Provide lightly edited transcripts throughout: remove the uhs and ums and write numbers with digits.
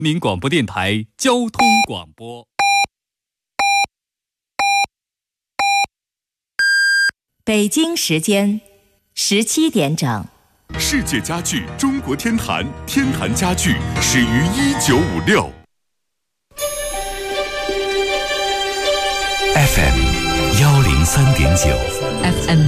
民广播电台交通广播。 北京时间17点整。 世界家具中国天坛，天坛家具始于1956。FM 103.9，FM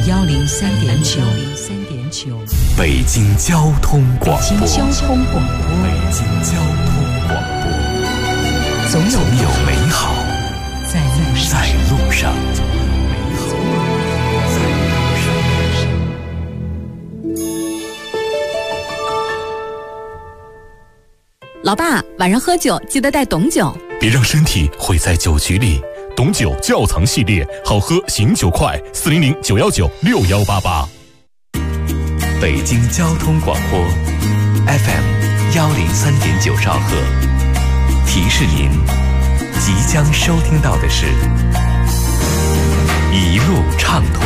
103.9， 北京交通广播， 北京交通广播， 北京交通广播， 总有美好在路上。 老爸，晚上喝酒记得带董酒， 别让身体毁在酒局里。董酒窖藏系列，好喝醒酒快，400-919-6188。北京交通广播 FM 103.9兆赫，提示您即将收听到的是一路畅通。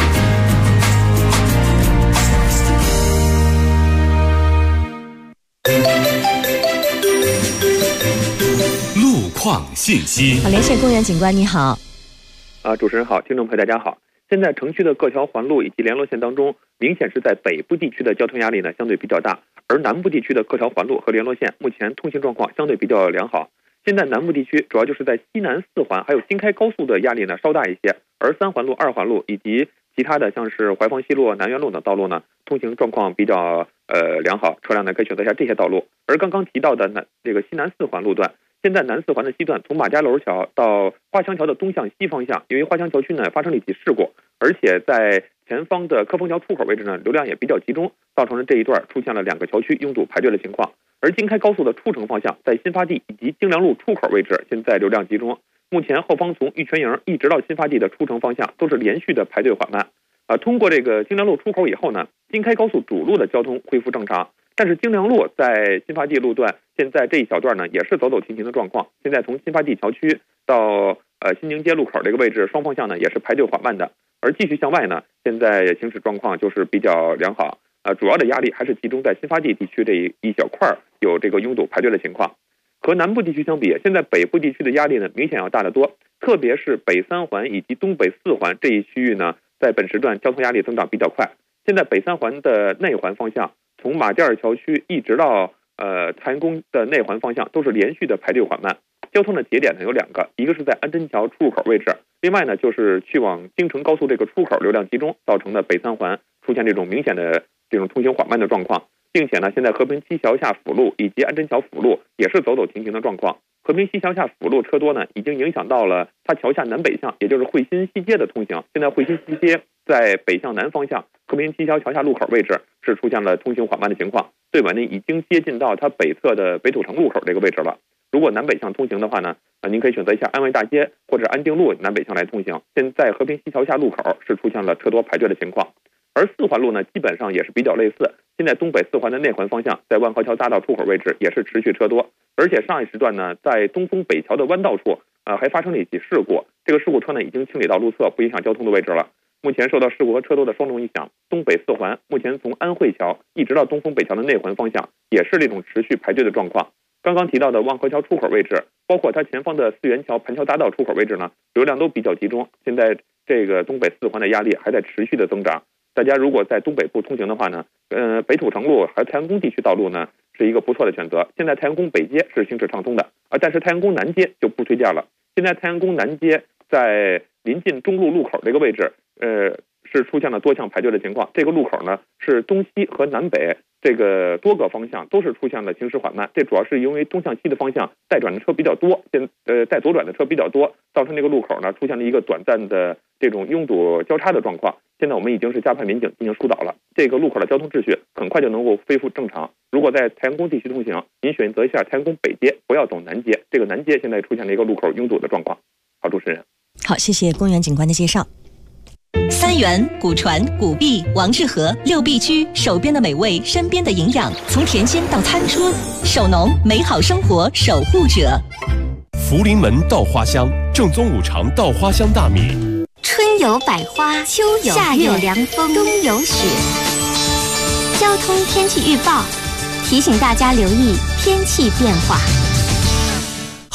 路况信息。 好，连线公园警官，你好。 主持人好，听众朋友大家好。现在城区的各条环路以及联络线当中，明显是在北部地区的交通压力呢相对比较大，而南部地区的各条环路和联络线目前通行状况相对比较良好。现在南部地区主要就是在西南4环还有京开高速的压力呢稍大一些，而3环路、2环路以及其他的像是怀坊西路、南园路等道路呢，通行状况比较良好，车辆呢可以选择一下这些道路。而刚刚提到的这个西南4环路段，现在南4环的西段从马家楼桥到花乡桥的东向西方向，由于花乡桥区呢发生了一起事故，而且在前方的科丰桥出口位置呢流量也比较集中，造成了这一段出现了2个桥区拥堵排队的情况。而京开高速的出城方向，在新发地以及京良路出口位置现在流量集中，目前后方从玉泉营一直到新发地的出城方向都是连续的排队缓慢。通过这个京良路出口以后呢，京开高速主路的交通恢复正常，但是京良路在新发地路段现在这一小段呢也是走走停停的状况。现在从新发地桥区到新宁街路口这个位置，双方向呢也是排队缓慢的。而继续向外呢，现在行驶状况就是比较良好。主要的压力还是集中在新发地地区这一小块有这个拥堵排队的情况。和南部地区相比，现在北部地区的压力呢明显要大得多，特别是北3环以及东北4环这一区域呢，在本时段交通压力增长比较快。现在北3环的内环方向，从马甸桥区一直到太阳宫的内环方向都是连续的排队缓慢。交通的节点呢有2个，一个是在安贞桥出入口位置，另外呢就是去往京承高速这个出口流量集中，造成的北3环出现这种明显的这种通行缓慢的状况。并且呢，现在和平西桥下辅路以及安贞桥辅路也是走走停停的状况。和平西桥下辅路车多呢，已经影响到了它桥下南北向，也就是汇新西街的通行。现在汇新西街在北向南方向和平西桥桥下路口位置是出现了通行缓慢的情况，最晚呢已经接近到它北侧的北土城路口这个位置了。如果南北向通行的话呢，您可以选择一下安卫大街或者安定路南北向来通行。现在和平西桥下路口是出现了车多排队的情况。而4环路呢，基本上也是比较类似。现在东北4环的内环方向，在万和桥大道出口位置也是持续车多，而且上一时段呢，在东风北桥的弯道处，还发生了一起事故。这个事故车呢，已经清理到路侧，不影响交通的位置了。目前受到事故和车多的双重影响，东北4环目前从安慧桥一直到东风北桥的内环方向，也是这种持续排队的状况。刚刚提到的万和桥出口位置，包括它前方的四元桥盘桥大道出口位置呢，流量都比较集中。现在这个东北4环的压力还在持续的增长。大家如果在东北部通行的话呢，北土城路还有太阳宫地区道路呢是一个不错的选择。现在太阳宫北街是行驶畅通的，但是太阳宫南街就不推荐了。现在太阳宫南街在临近中路路口这个位置，是出现了多项排队的情况。这个路口呢是东西和南北这个多个方向都是出现了行驶缓慢，这主要是因为东向西的方向带转的车比较多，带左转的车比较多，造成这个路口呢出现了一个短暂的这种拥堵交叉的状况。现在我们已经是加派民警进行疏导了，这个路口的交通秩序很快就能够恢复正常。如果在太阳宫地区通行，您选择一下太阳宫北街，不要走南街。这个南街现在出现了一个路口拥堵的状况。好，主持人。 好，谢谢公园警官的介绍。 三元、古传、古碧、王致和6必居，手边的美味，身边的营养，从甜心到餐桌，守农美好生活守护者。 福临门稻花香，正宗5常稻花香大米。 春有百花，秋有夏有凉风，冬有雪。交通天气预报提醒大家留意天气变化。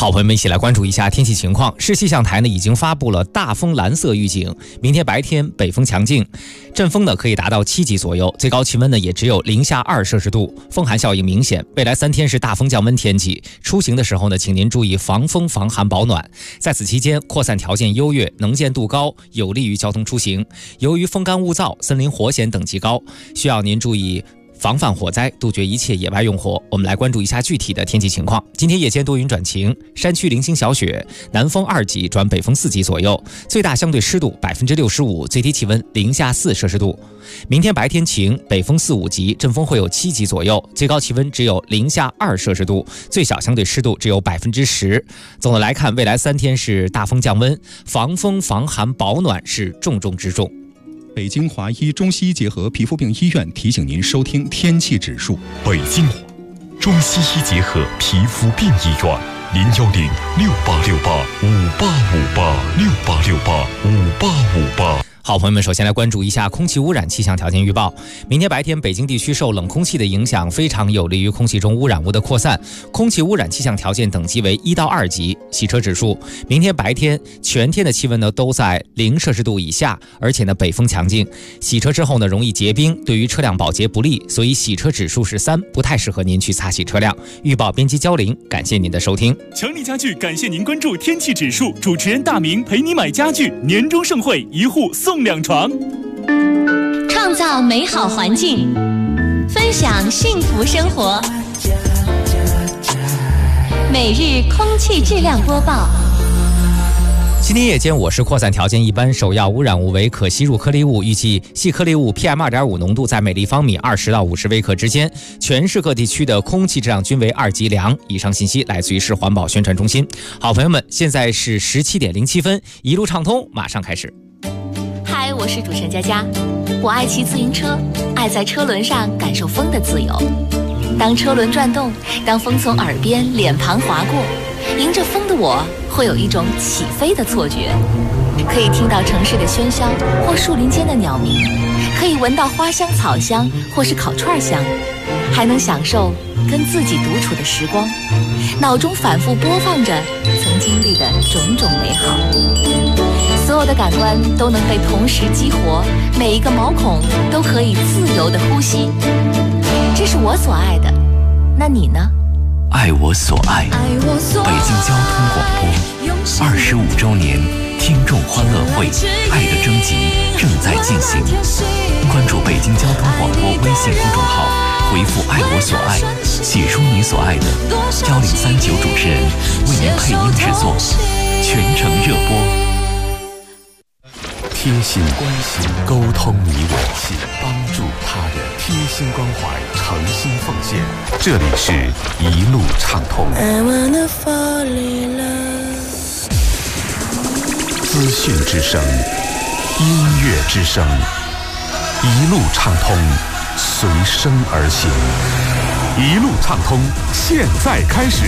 好朋友们一起来关注一下天气情况。市气象台呢已经发布了大风蓝色预警，明天白天北风强劲，阵风呢可以达到7级左右，最高气温呢也只有零下2摄氏度，风寒效应明显。未来3天是大风降温天气，出行的时候呢，请您注意防风防寒保暖。在此期间，扩散条件优越，能见度高，有利于交通出行。由于风干物燥、森林火险等级高，需要您注意防范火灾，杜绝一切野外用火。我们来关注一下具体的天气情况。今天夜间多云转晴，山区零星小雪，南风2级转北风4级左右，最大相对湿度65%，最低气温零下4摄氏度。明天白天晴，北风4、5级，阵风会有7级左右，最高气温只有零下2摄氏度，最小相对湿度只有10%。总的来看，未来3天是大风降温，防风防寒保暖是重中之重。 北京华医中西医结合皮肤病医院提醒您收听天气指数。 北京华中西医结合皮肤病医院，0106858585858 好朋友们，首先来关注一下空气污染气象条件预报。明天白天，北京地区受冷空气的影响，非常有利于空气中污染物的扩散。空气污染气象条件等级为1到2级。洗车指数，明天白天全天的气温呢都在0摄氏度以下，而且呢北风强劲。洗车之后呢容易结冰，对于车辆保洁不利，所以洗车指数是3，不太适合您去擦洗车辆。预报编辑焦玲，感谢您的收听。 强力家具感谢您关注天气指数，主持人大明陪你买家具，年终盛会1户送2床， 创造美好环境，分享幸福生活。每日空气质量播报。 今天夜间我市扩散条件一般，首要污染物为可吸入颗粒物，预计细颗粒物 PM2.5 浓度在每立方米20到50微克之间，全市各地区的空气质量均为2级良。以上信息来自于市环保宣传中心。好朋友们，现在是17点07分，一路畅通马上开始。 嗨，我是主持人佳佳。我爱骑自行车，爱在车轮上感受风的自由。当车轮转动，当风从耳边、脸庞划过，迎着风的我会有一种起飞的错觉。可以听到城市的喧嚣或树林间的鸟鸣，可以闻到花香、草香或是烤串香，还能享受跟自己独处的时光，脑中反复播放着曾经历的种种美好。所有的感官都能被同时激活，每一个毛孔都可以自由的呼吸。这是我所爱的，那你呢？ 爱我所爱，北京交通广播25周年听众欢乐会爱的征集正在进行，关注北京交通广播微信公众号，回复爱我所爱，写出你所爱的，1039主持人为您配音制作，全程热播。贴心关心，沟通你我，帮助他人，贴心关怀，诚心奉献。这里是一路畅通。资讯之声，音乐之声，一路畅通，随声而行。一路畅通，现在开始。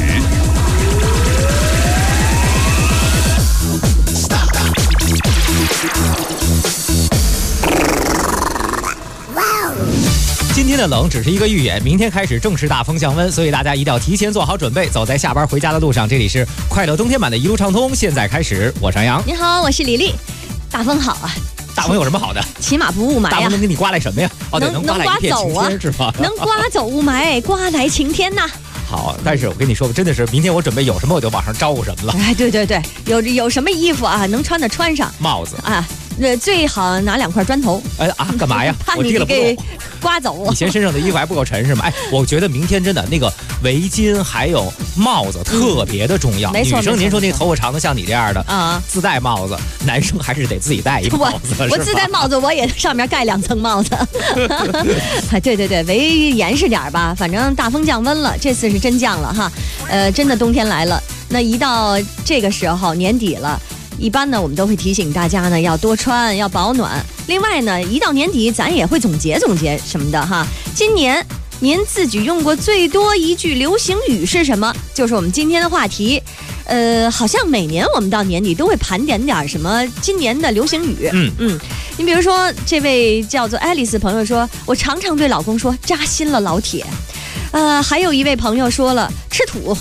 今天的冷只是一个预演，明天开始正式大风降温，所以大家一定要提前做好准备，走在下班回家的路上。这里是快乐冬天版的一路畅通，现在开始，我是杨洋。 你好，我是李丽。大风好啊！ 大风有什么好的？ 起码不雾霾呀。 大风能给你刮来什么呀？哦，对，能刮来一片晴天是吧？ 能刮走雾霾，刮来晴天呐。 好，但是我跟你说，真的是明天我准备有什么我就往上招呼什么了。 哎，对对对，有什么衣服啊，能穿的穿上。 帽子啊，最好拿2块砖头。 干嘛呀？ 怕你给刮走。 以前身上的衣服还不够沉是吗？哎，我觉得明天真的那个围巾还有帽子特别的重要。 没错， 女生您说那头发长的像你这样的啊， 自带帽子，男生还是得自己戴一个帽子。 我自带帽子，我也上面盖2层帽子。对对对，围严实点吧，反正大风降温了，这次是真降了哈。真的冬天来了。那一到这个时候年底了，一般呢我们都会提醒大家呢要多穿，要保暖。另外呢，一到年底咱也会总结总结什么的哈。今年您自己用过最多一句流行语是什么？就是我们今天的话题。好像每年我们到年底都会盘点点什么今年的流行语。你比如说这位叫做爱丽丝朋友说，我常常对老公说扎心了老铁。还有一位朋友说了吃土。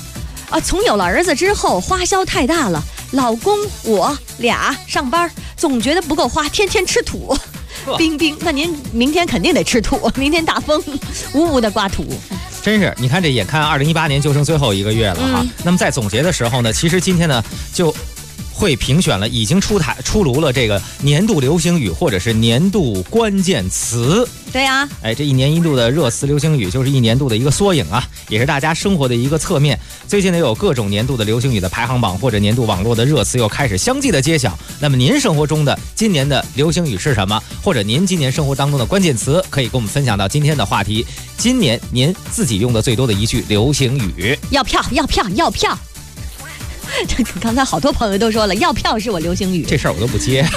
啊，从有了儿子之后，花销太大了，老公我俩上班总觉得不够花，天天吃土。冰冰，那您明天肯定得吃土，明天大风呜呜的刮土。 真是，你看这眼看2018年就剩最后1个月了哈。那么在总结的时候呢，其实今天呢就会评选了已经出炉了这个年度流行语或者是年度关键词。 对呀， 这一年一度的热词流行语就是一年度的一个缩影啊，也是大家生活的一个侧面。最近呢有各种年度的流行语的排行榜或者年度网络的热词又开始相继的揭晓。那么您生活中的今年的流行语是什么？或者您今年生活当中的关键词，可以跟我们分享到今天的话题。今年您自己用的最多的一句流行语。 要票，要票，要票。刚才好多朋友都说了，要票是我流行语， 这事儿我都不接。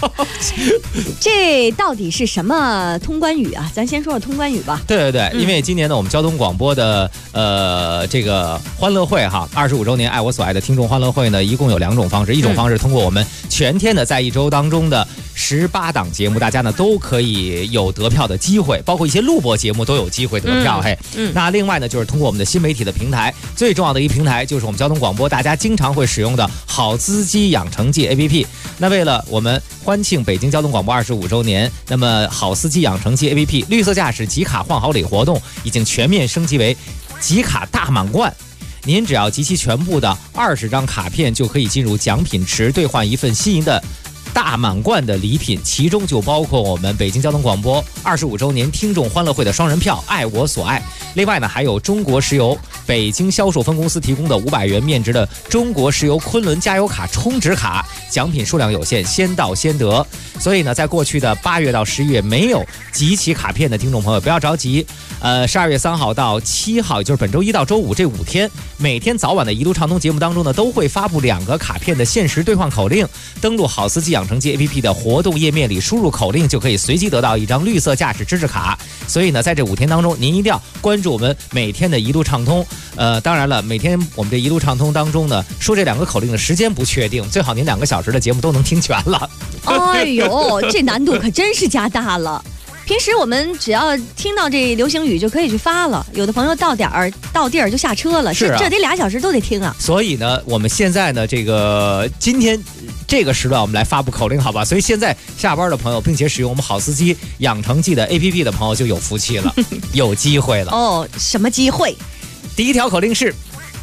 这到底是什么通关语啊？咱先说说通关语吧。 对，因为今年呢，我们交通广播的这个欢乐会哈，25周年爱我所爱的听众欢乐会呢，一共有2种方式，一种方式通过我们全天的在一周当中的18档节目，大家呢都可以有得票的机会，包括一些录播节目都有机会得票。那另外呢，就是通过我们的新媒体的平台，最重要的一个平台就是我们交通广播大家经常会使用的好司机养成记 APP。那为了我们欢庆北京交通广播25周年，那么好司机养成记 APP 绿色驾驶集卡换好礼活动已经全面升级为集卡大满贯。您只要集齐全部的20张卡片，就可以进入奖品池兑换一份心仪的大满贯的礼品，其中就包括我们北京交通广播25周年听众欢乐会的双人票爱我所爱。另外呢，还有中国石油北京销售分公司提供的500元面值的中国石油昆仑加油卡充值卡，奖品数量有限，先到先得。所以呢，在过去的8月到11月没有集齐卡片的听众朋友不要着急，12月3号到7号，也就是本周1到周5这5天，每天早晚的一路畅通节目当中呢，都会发布2个卡片的限时兑换口令。登录好司机养成记 APP 的活动页面里输入口令，就可以随机得到一张绿色驾驶知识卡。所以呢，在这5天当中，您一定要关注我们每天的一路畅通。当然了，每天我们这一路畅通当中呢，说这2个口令的时间不确定，最好您2个小时的节目都能听全了。 哎呦，这难度可真是加大了。平时我们只要听到这流行语就可以去发了，有的朋友到地儿就下车了，这得2小时都得听啊。 所以呢，我们现在呢，今天这个时段我们来发布口令，好吧？所以现在下班的朋友，并且使用我们好司机养成记的 APP 的朋友就有福气了，有机会了。 哦，什么机会？ 第一条口令是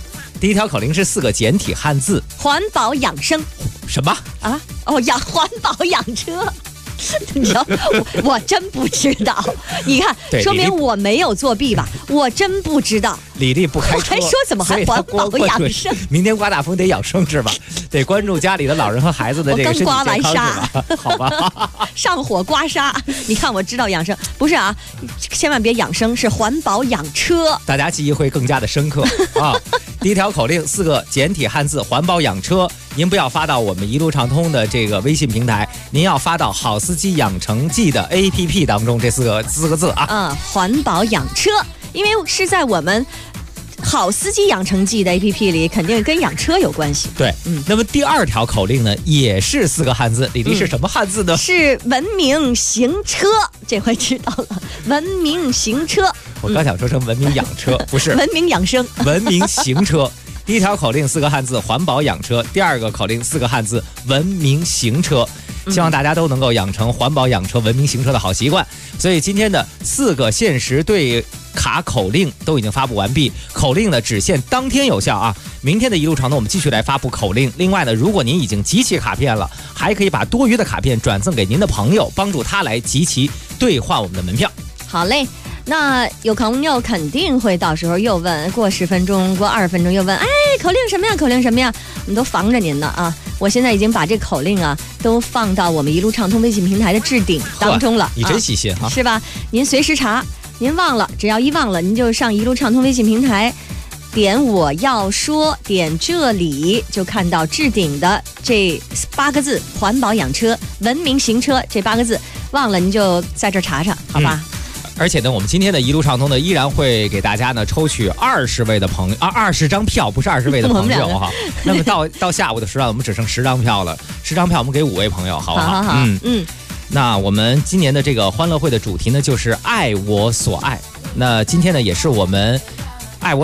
4个简体汉字： 环保养生。 什么啊？哦，环保养车。你说我真不知道，你看，说明我没有作弊吧？我真不知道。 李丽不开车， 我还说怎么还环保养生？ 明天刮大风得养生是吧？得关注家里的老人和孩子的这个身体健康。我刚刮完痧，好吧？ 上火刮痧，你看我知道养生不是啊，千万别养生，是环保养车。 大家记忆会更加的深刻啊！第一条口令4个简体汉字：环保养车。您不要发到我们一路畅通的这个微信平台，您要发到好司机养成记的 APP 当中，这四个字啊。 环保养车，因为是在我们好司机养成记的 APP 里，肯定跟养车有关系。 对，那么第2条口令呢，也是4个汉字，李丽是什么汉字呢？ 是文明行车，这回知道了，文明行车。 我刚想说成文明养车，不是文明养生， 文明行车。第一条口令4个汉字环保养车，第2个口令4个汉字文明行车，希望大家都能够养成环保养车文明行车的好习惯。所以今天的4个限时对卡口令都已经发布完毕，口令呢只限当天有效啊。明天的一路畅通我们继续来发布口令。另外呢，如果您已经集齐卡片了，还可以把多余的卡片转赠给您的朋友，帮助他来集齐兑换我们的门票。 好嘞，那有朋友肯定会到时候又问，过10分钟过20分钟又问，口令什么呀，口令什么呀，我们都防着您呢啊。我现在已经把这口令啊都放到我们一路畅通微信平台的置顶当中了。 你真细心哈， 是吧？您随时查，您忘了，只要一忘了，您就上一路畅通微信平台，点我要说，点这里就看到置顶的这8个字环保养车文明行车这8个字，忘了您就在这查查，好吧？ 而且呢，我们今天的一路畅通呢，依然会给大家呢抽取20位的朋友20张票，不是20位的朋友哈。那么到下午的时段，我们只剩10张票了，10张票我们给5位朋友，好不好？ 好。 那我们今年的这个欢乐会的主题呢，就是爱我所爱。那今天呢，也是我们爱我所爱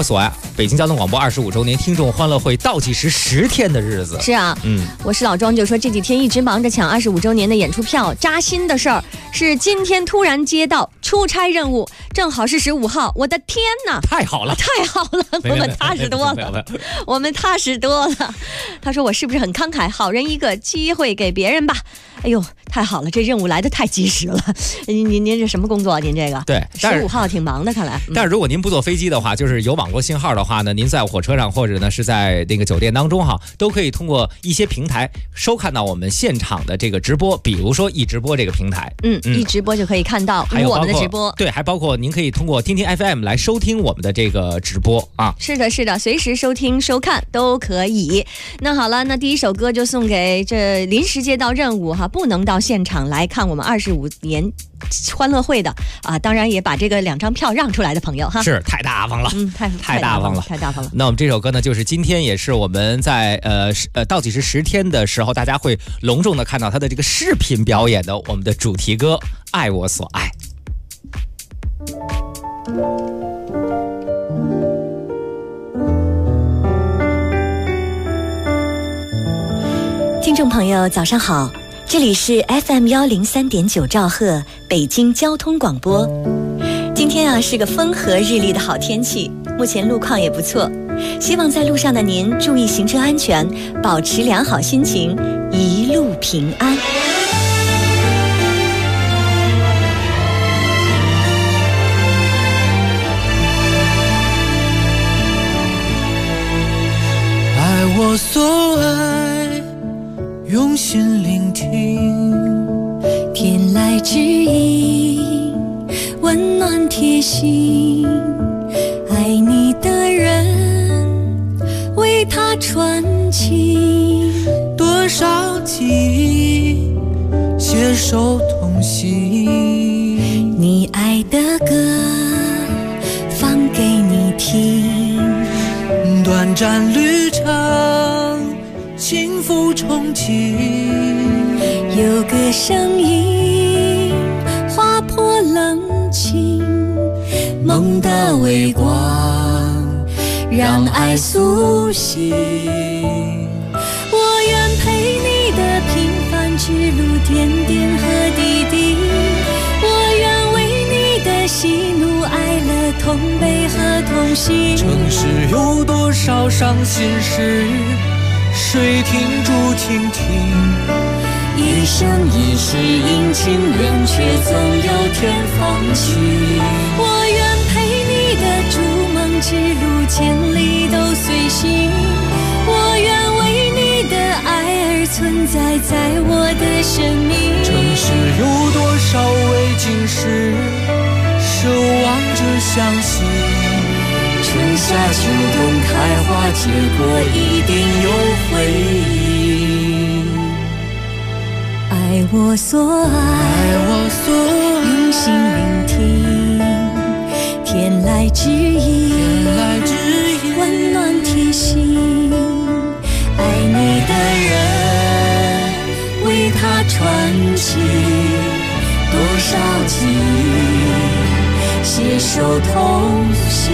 北京交通广播25周年听众欢乐会倒计时10天的日子。 是啊，我是老庄就说这几天一直忙着抢25周年的演出票，扎心的事儿是今天突然接到出差任务，正好是15号，我的天哪！ 太好了， 太好了，我们踏实多了，我们踏实多了。他说我是不是很慷慨？好人一个，机会给别人吧。哎呦，太好了，这任务来得太及时了。您这什么工作啊？您这个对 ，15号挺忙的，看来。 但是如果您不坐飞机的话，就是有网络信号的话呢，您在火车上或者呢是在那个酒店当中哈，都可以通过一些平台收看到我们现场的这个直播，比如说易直播这个平台， 易直播就可以看到我们的直播。 对，还包括您可以通过听听 FM 来收听我们的这个直播啊。 是的，是的，随时收听收看都可以。那好了，那第一首歌就送给这临时接到任务哈，不能到现场来看我们25年欢乐会的啊，当然也把这个2张票让出来的朋友哈， 是太大方了，太大方了， 太大方了。 那我们这首歌呢，就是今天也是我们在倒计时10天的时候，大家会隆重的看到它的这个视频表演的我们的主题歌《爱我所爱》。 听众朋友早上好，这里是 FM 103.9兆赫北京交通广播。今天啊是个风和日丽的好天气，目前路况也不错，希望在路上的您注意行车安全，保持良好心情，一路平安。 爱我所爱，用心聆听， 天籁之音，温暖贴心。爱你的人，为他传情。 多少记忆，携手同行。 你爱的歌，放给你听。 短暂旅程，幸福憧憬。 有个声音划破冷清，梦的微光让爱苏醒。我愿陪你的平凡之路，点点和滴滴。我愿为你的喜怒哀乐同悲和同行。 城市有多少伤心事，谁听住倾听？ 一生一世阴晴圆缺，总有天放晴。我愿陪你的逐梦之路，千里都随行。我愿为你的爱而存在，在我的生命。 城市有多少未经事，守望着相信。 春夏秋冬开花结果，一定有回应。爱我所爱，用心聆听，天籁之音，温暖贴心。爱你的人，为他传情。多少记忆，携手同行。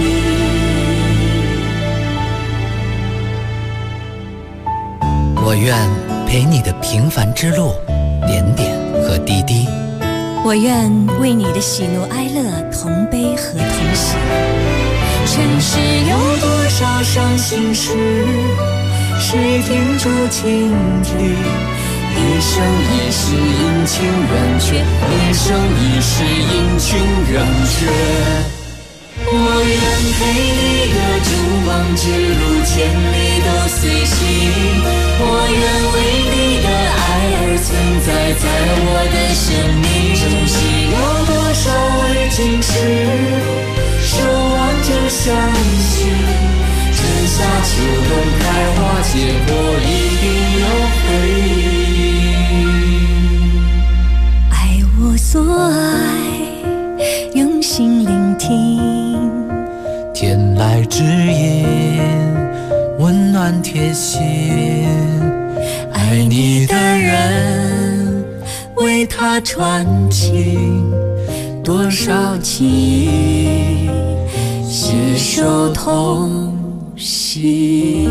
我愿陪你的平凡之路，点点和滴滴。 我愿为你的喜怒哀乐同悲和同喜。尘世有多少伤心事，谁听住倾听？一生一世阴晴圆缺，一生一世阴晴圆缺。我愿陪你的逐梦之路，千里都随行。我愿为你的爱而存在，在我的生命。城市有多少未经事，守望着相信。春夏秋冬开花结果，一定有回应。爱我所爱，用心聆听。 天籁之音，温暖贴心。爱你的人，为他传情。多少记忆，携手同息。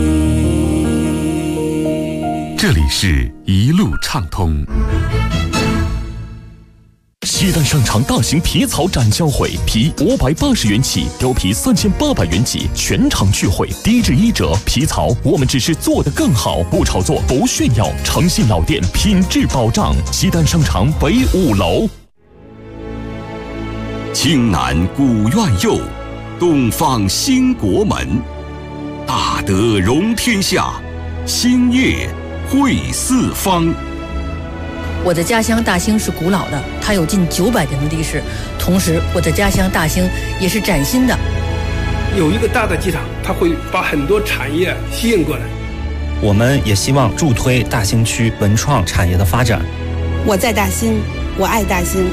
这里是一路畅通。 西单商场大型皮草展销会，皮580元起，貂皮3800元起，全场聚会，低至1折。皮草我们只是做得更好，不炒作，不炫耀，诚信老店，品质保障。西单商场北5楼。 青南古院右，东方兴国门，大德容天下，兴业惠四方。 我的家乡大兴是古老的，它有近900年的历史。同时，我的家乡大兴也是崭新的。 有一个大的机场，它会把很多产业吸引过来。 我们也希望助推大兴区文创产业的发展。 我在大兴，我爱大兴。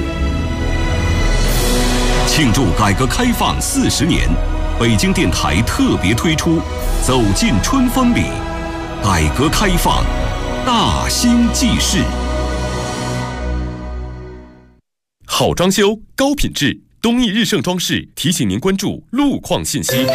庆祝改革开放40年，北京电台特别推出《走进春风里》，改革开放，大兴记事。 好装修，高品质，东义日盛装饰提醒您关注路况信息。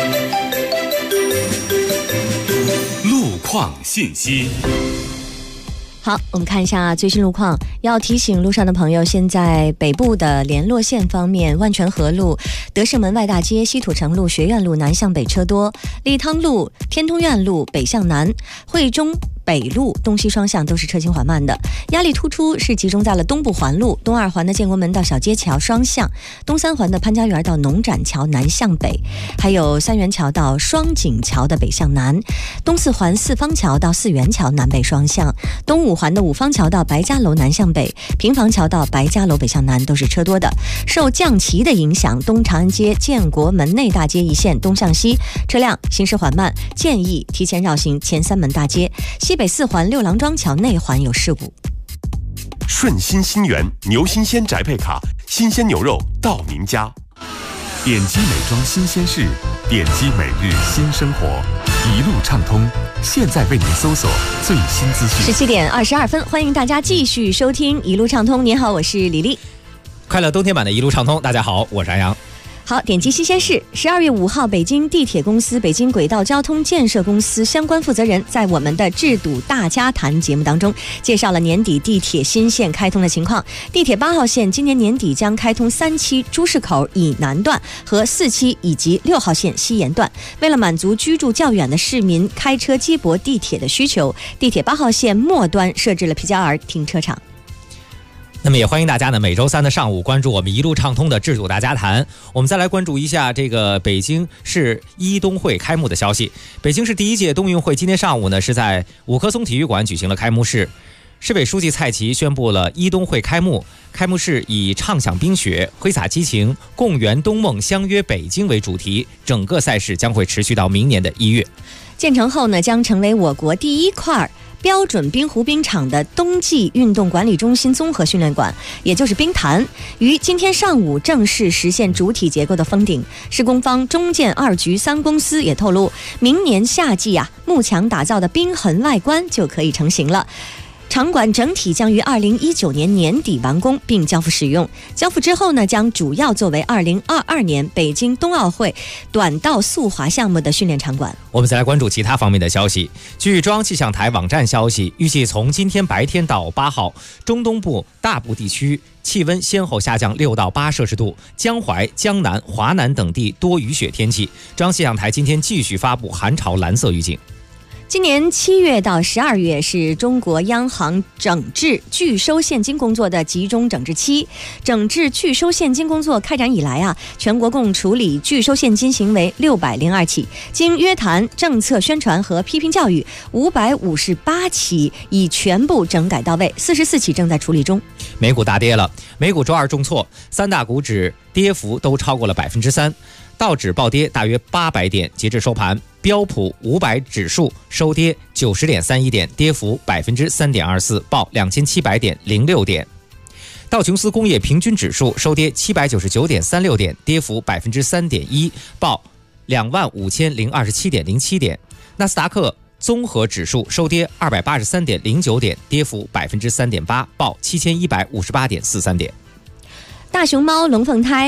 路况信息。 好，我们看一下最新路况。要提醒路上的朋友，现在北部的联络线方面，万泉河路、德胜门外大街、西土城路、学院路南向北车多，立汤路、天通苑路北向南、惠中北路东西双向都是车行缓慢的。压力突出是集中在了东部环路、东2环的建国门到小街桥双向，东3环的潘家园到农展桥南向北，还有三元桥到双井桥的北向南，东4环四方桥到四元桥南北双向，东5环的五方桥到白家楼南向北，平房桥到白家楼北向南都是车多的。受降旗的影响，东长安街建国门内大街一线东向西车辆行驶缓慢，建议提前绕行前3门大街。西北4环六郎庄桥内环有事故。 顺心新源牛新鲜宅配卡，新鲜牛肉到您家。点击美妆新鲜事，点击每日新生活，一路畅通。现在为您搜索最新资讯。17点22分，欢迎大家继续收听一路畅通。您好，我是李丽。 快乐冬天版的一路畅通，大家好，我是安阳。 好，点击新鲜事。12月5号，北京地铁公司、北京轨道交通建设公司相关负责人在我们的制堵大家谈节目当中，介绍了年底地铁新线开通的情况。地铁8号线今年年底将开通3期朱市口以南段和4期以及6号线西延段。为了满足居住较远的市民开车接驳地铁的需求，地铁8号线末端设置了皮加尔停车场。 那么也欢迎大家呢，每周3的上午关注我们一路畅通的制度大家谈。我们再来关注一下这个北京市一冬会开幕的消息。北京市第1届冬运会今天上午呢是在五棵松体育馆举行了开幕式。市委书记蔡奇宣布了一冬会开幕。开幕式以畅享冰雪、挥洒激情、共圆冬梦、相约北京为主题，整个赛事将会持续到明年的1月。 建成后呢，将成为我国第1块标准冰壶冰场的冬季运动管理中心综合训练馆，也就是冰坛，于今天上午正式实现主体结构的封顶。施工方中建2局3公司也透露，明年夏季幕墙打造的冰痕外观就可以成型了。场馆整体将于2019年年底完工并交付使用。交付之后呢，将主要作为2022年北京冬奥会短道速滑项目的训练场馆。 我们再来关注其他方面的消息。据中央气象台网站消息，预计从今天白天到8号，中东部大部地区气温先后下降6到8摄氏度，江淮、江南、华南等地多雨雪天气。中央气象台今天继续发布寒潮蓝色预警。 今年7月到12月是中国央行整治拒收现金工作的集中整治期。整治拒收现金工作开展以来全国共处理拒收现金行为602起，经约谈、政策宣传和批评教育558起已全部整改到位，44起正在处理中。 美股大跌了，美股周二重挫，3大股指跌幅都超过了3%。道指暴跌大约800点，截至收盘，标普500指数收跌90.31点，跌幅3.24%，报2700.06点。道琼斯工业平均指数收跌799.36点，跌幅3.1%，报25027.07点。纳斯达克综合指数收跌283.09点，跌幅3.8%，报7158.43点。 大熊猫、龙凤胎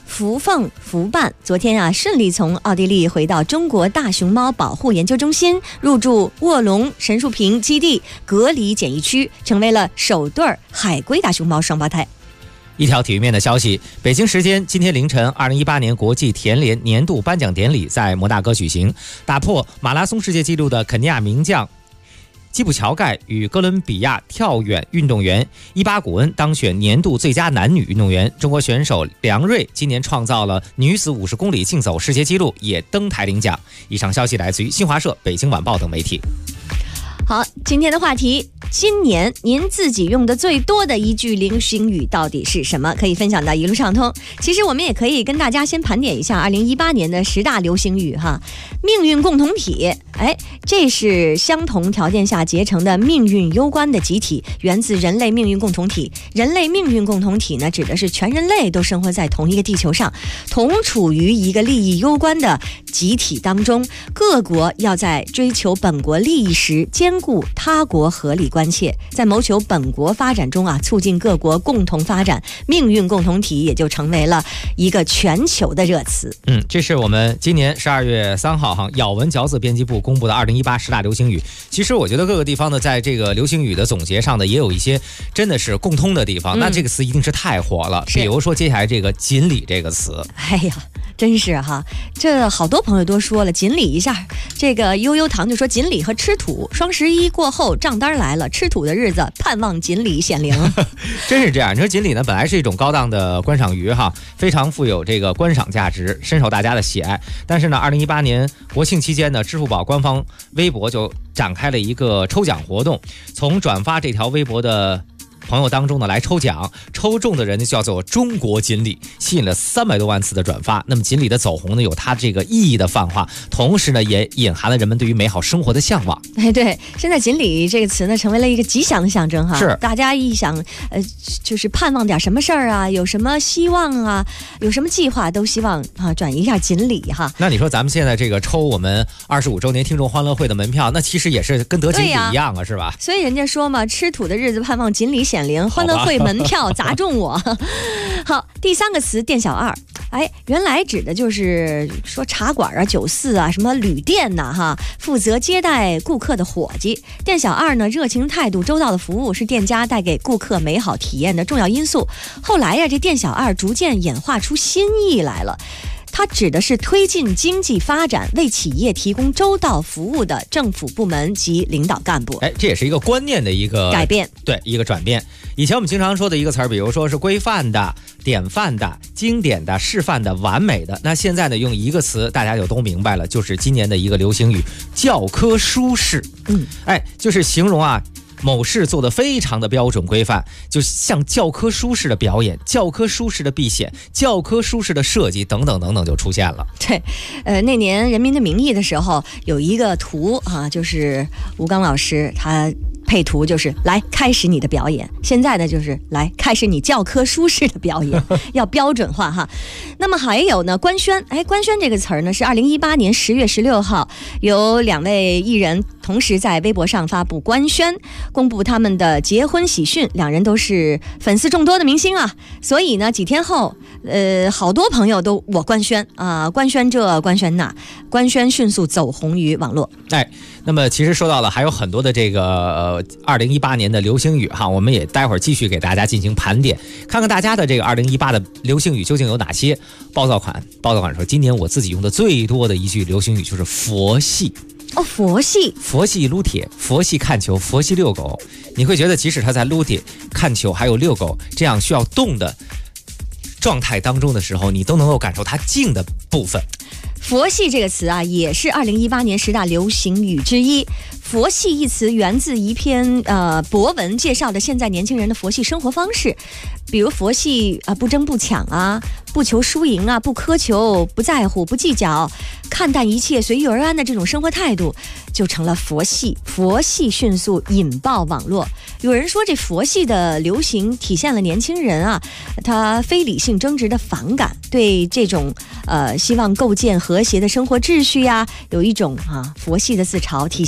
福凤福伴昨天啊顺利从奥地利回到中国大熊猫保护研究中心，入住卧龙神树坪基地隔离检疫区，成为了首对海龟大熊猫双胞胎。 一条体育面的消息，北京时间今天凌晨，2018年国际田联年度颁奖典礼在摩纳哥举行，打破马拉松世界纪录的肯尼亚名将基普乔盖与哥伦比亚跳远运动员伊巴古恩当选年度最佳男女运动员。中国选手梁瑞今年创造了女子50公里竞走世界纪录，也登台领奖。以上消息来自于新华社、北京晚报等媒体。 好，今天的话题，今年您自己用的最多的一句流行语到底是什么？可以分享到一路畅通。其实我们也可以跟大家先盘点一下2018年的10大流行语哈。命运共同体，这是相同条件下结成的命运攸关的集体，源自人类命运共同体。人类命运共同体呢，指的是全人类都生活在同一个地球上，同处于一个利益攸关的集体当中，各国要在追求本国利益时兼顾他国合理关切，在谋求本国发展中啊，促进各国共同发展，命运共同体也就成为了一个全球的热词。 这是我们今年12月3号咬文嚼字编辑部公布的2018 10大流行语。其实我觉得各个地方呢，在这个流行语的总结上呢，也有一些真的是共通的地方。那这个词一定是太火了，比如说接下来这个锦鲤这个词， 哎呀，真是哈，这好多朋友都说了，锦鲤一下，这个悠悠堂就说锦鲤和吃土，双11过后账单来了，吃土的日子盼望锦鲤显灵。 真是这样。你说锦鲤呢，本来是一种高档的观赏鱼哈，非常富有这个观赏价值，深受大家的喜爱。但是呢，2018年国庆期间呢，支付宝官方微博就展开了一个抽奖活动，从转发这条微博的朋友当中呢来抽奖，抽中的人叫做中国锦鲤，吸引了300多万次的转发。那么锦鲤的走红呢，有它这个意义的泛化，同时呢也隐含了人们对于美好生活的向往。 对，现在锦鲤这个词呢成为了一个吉祥的象征哈。 是， 大家一想就是盼望点什么事儿啊，有什么希望啊，有什么计划都希望转移一下锦鲤哈。 那你说咱们现在这个抽我们25周年听众欢乐会的门票，那其实也是跟得锦鲤一样啊，是吧？ 所以人家说嘛，吃土的日子盼望锦鲤显灵，欢乐会门票砸中我。好，第3个词店小二，原来指的就是说茶馆啊、酒肆啊、什么旅店呐哈，负责接待顾客的伙计。店小二呢，热情态度、周到的服务是店家带给顾客美好体验的重要因素。后来呀，这店小二逐渐演化出新意来了。它指的是推进经济发展、为企业提供周到服务的政府部门及领导干部。 这也是一个观念的一个改变， 对，一个转变。以前我们经常说的一个词儿，比如说是规范的、典范的、经典的、示范的、完美的。那现在呢，用一个词大家就都明白了，就是今年的一个流行语——教科书式。就是形容啊某事做得非常的标准规范，就像教科书式的表演、教科书式的避险、教科书式的设计等等等等就出现了。 对，那年《人民的名义》的时候有一个图啊，就是吴刚老师他配图，就是来开始你的表演。现在呢，就是来开始你教科书式的表演，要标准化哈。那么还有呢，官宣，官宣这个词儿呢，是2018年10月16号，有2位艺人同时在微博上发布官宣，公布他们的结婚喜讯。2人都是粉丝众多的明星啊，所以呢，几天后，好多朋友都我官宣啊，官宣这官宣那，官宣迅速走红于网络。 那么其实说到了还有很多的这个2018年的流行语哈，我们也待会儿继续给大家进行盘点，看看大家的这个2018的流行语究竟有哪些。暴躁款说，今年我自己用的最多的一句流行语就是佛系。 佛系， 佛系撸铁，佛系看球，佛系遛狗。你会觉得即使他在撸铁、看球还有遛狗这样需要动的状态当中的时候，你都能够感受他静的部分。 佛系这个词啊，也是2018年10大流行语之一。佛系一词源自一篇博文，介绍的现在年轻人的佛系生活方式，比如佛系不争不抢啊，不求输赢啊，不苛求，不在乎，不计较，看淡一切，随遇而安的这种生活态度，就成了佛系。佛系迅速引爆网络。有人说，这佛系的流行体现了年轻人啊，他非理性争执的反感，对这种希望构建和谐的生活秩序呀，有一种佛系的自嘲，体现的是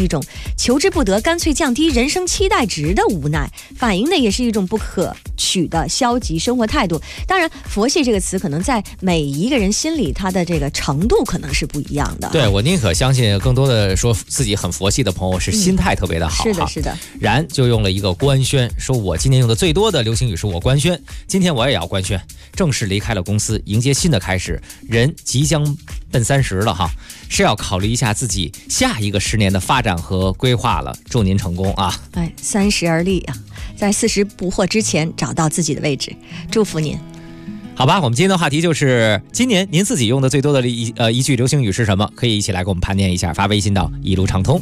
一种求之不得，干脆降低人生期待值的无奈，反映的也是一种不可取的消极生活态度。当然，佛系这个词可能在每一个人心里，它的这个程度可能是不一样的。 对，我宁可相信更多的说自己很佛系的朋友是心态特别的好。 是的，是的。 然就用了一个官宣，说我今年用的最多的流行语是我官宣，今天我也要官宣，正式离开了公司，迎接新的开始。人即将奔30了哈，是要考虑一下自己下一个10年的发展和规划了。祝您成功啊 ！30而立啊，在40不惑之前找到自己的位置，祝福您。 好吧，我们今天的话题就是今年您自己用的最多的一句流行语是什么？可以一起来给我们盘点一下，发微信到一路畅通。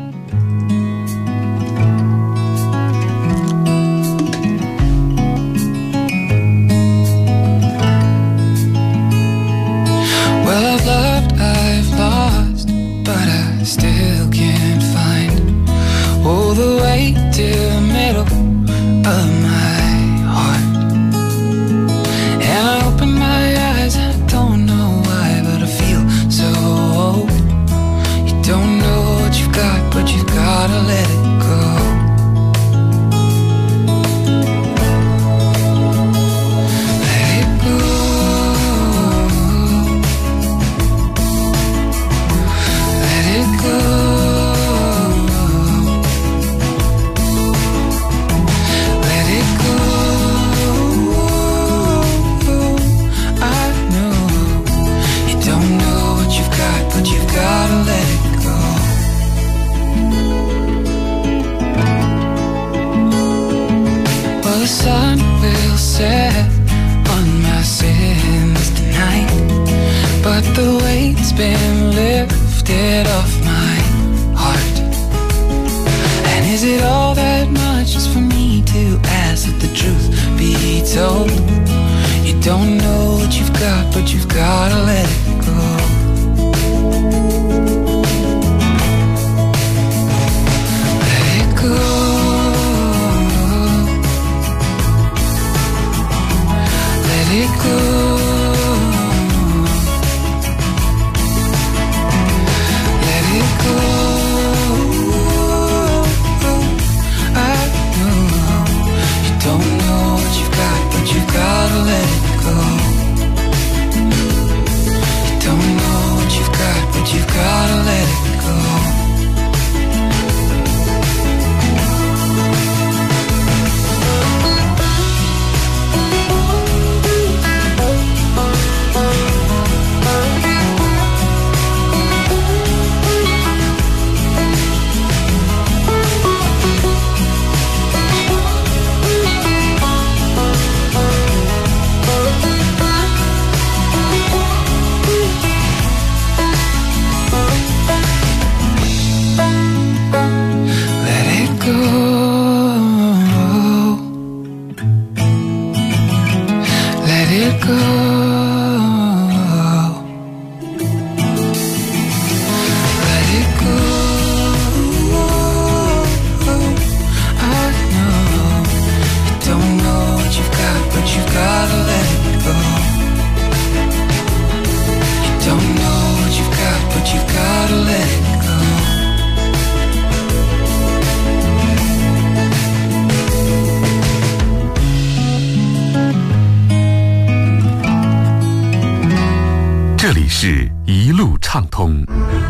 这里是一路畅通。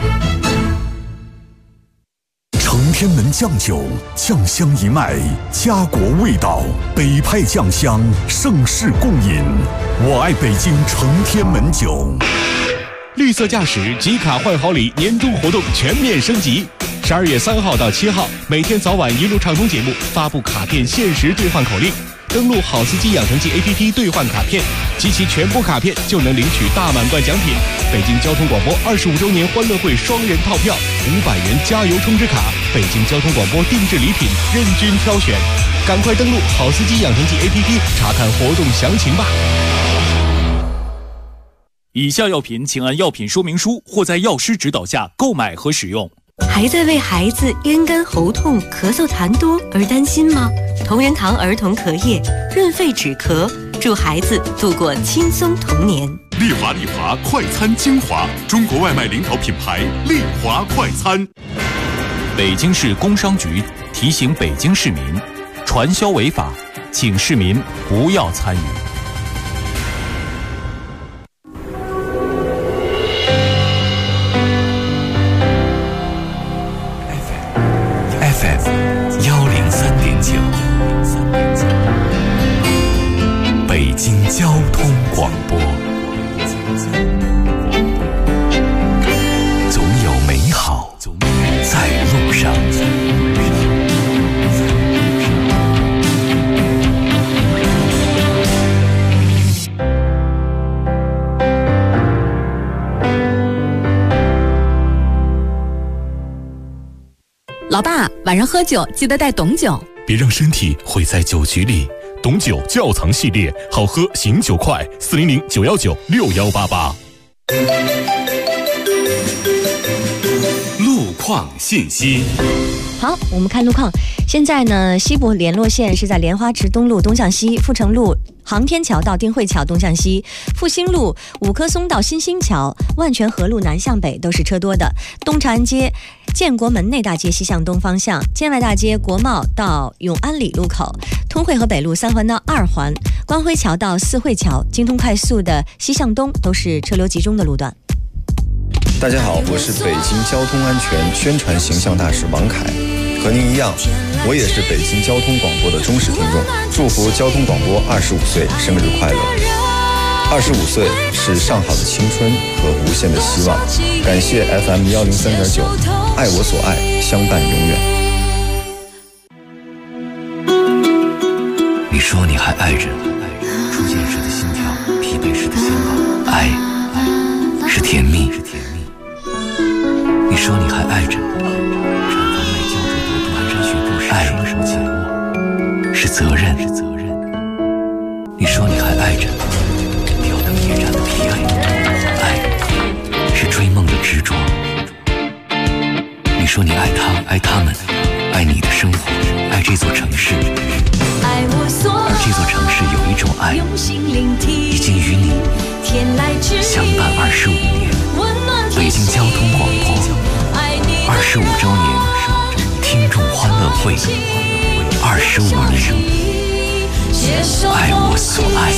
承天门酱酒，酱香一脉，家国味道，北派酱香，盛世共饮。我爱北京承天门酒。 绿色驾驶集卡换好礼年终活动全面升级，12月3号到7号，每天早晚一路畅通节目发布卡片限时兑换口令。登录好司机养成记 APP 兑换卡片，集齐全部卡片就能领取大满贯奖品。北京交通广播25周年欢乐会双人套票，500元加油充值卡，北京交通广播定制礼品任君挑选。赶快登录好司机养成记 APP 查看活动详情吧。以下药品请按药品说明书或在药师指导下购买和使用。 还在为孩子咽干喉痛、咳嗽痰多而担心吗？同仁堂儿童咳液润肺止咳，助孩子度过轻松童年。 丽华快餐精华，中国外卖领导品牌丽华快餐。 北京市工商局提醒北京市民，传销违法，请市民不要参与。 FM 103.9，北京交通广播。总有美好在路上。 老爸，晚上喝酒记得带董酒， 别让身体毁在酒局里。董酒窖藏系列，好喝醒酒快，400-919-6188。 路况信息。 好，我们看路况。现在呢，西部联络线是在莲花池东路东向西，阜成路航天桥到定慧桥东向西，复兴路五棵松到新兴桥，万泉河路南向北都是车多的。东长安街建国门内大街西向东方向，建外大街国贸到永安里路口，通惠河北路3环到2环，观辉桥到四惠桥，京通快速的西向东都是车流集中的路段。 大家好，我是北京交通安全宣传形象大使王凯，和您一样，我也是北京交通广播的忠实听众，祝福交通广播25岁生日快乐！25岁是上好的青春和无限的希望，感谢 FM 103.9，爱我所爱，相伴永远。 你说你还爱着，初见时的心跳，疲惫时的心跳，爱是甜蜜。你说你还爱着，产房内胶着朵蹒跚学步时双手紧握，是责任。你说你还爱着，吊灯夜战的疲惫，爱是追梦的执着。你说你爱他，爱他们，爱你的生活，爱这座城市。而这座城市有一种爱，已经与你相伴25年。北京交通广播25周年听众欢乐会，25年，爱我所爱，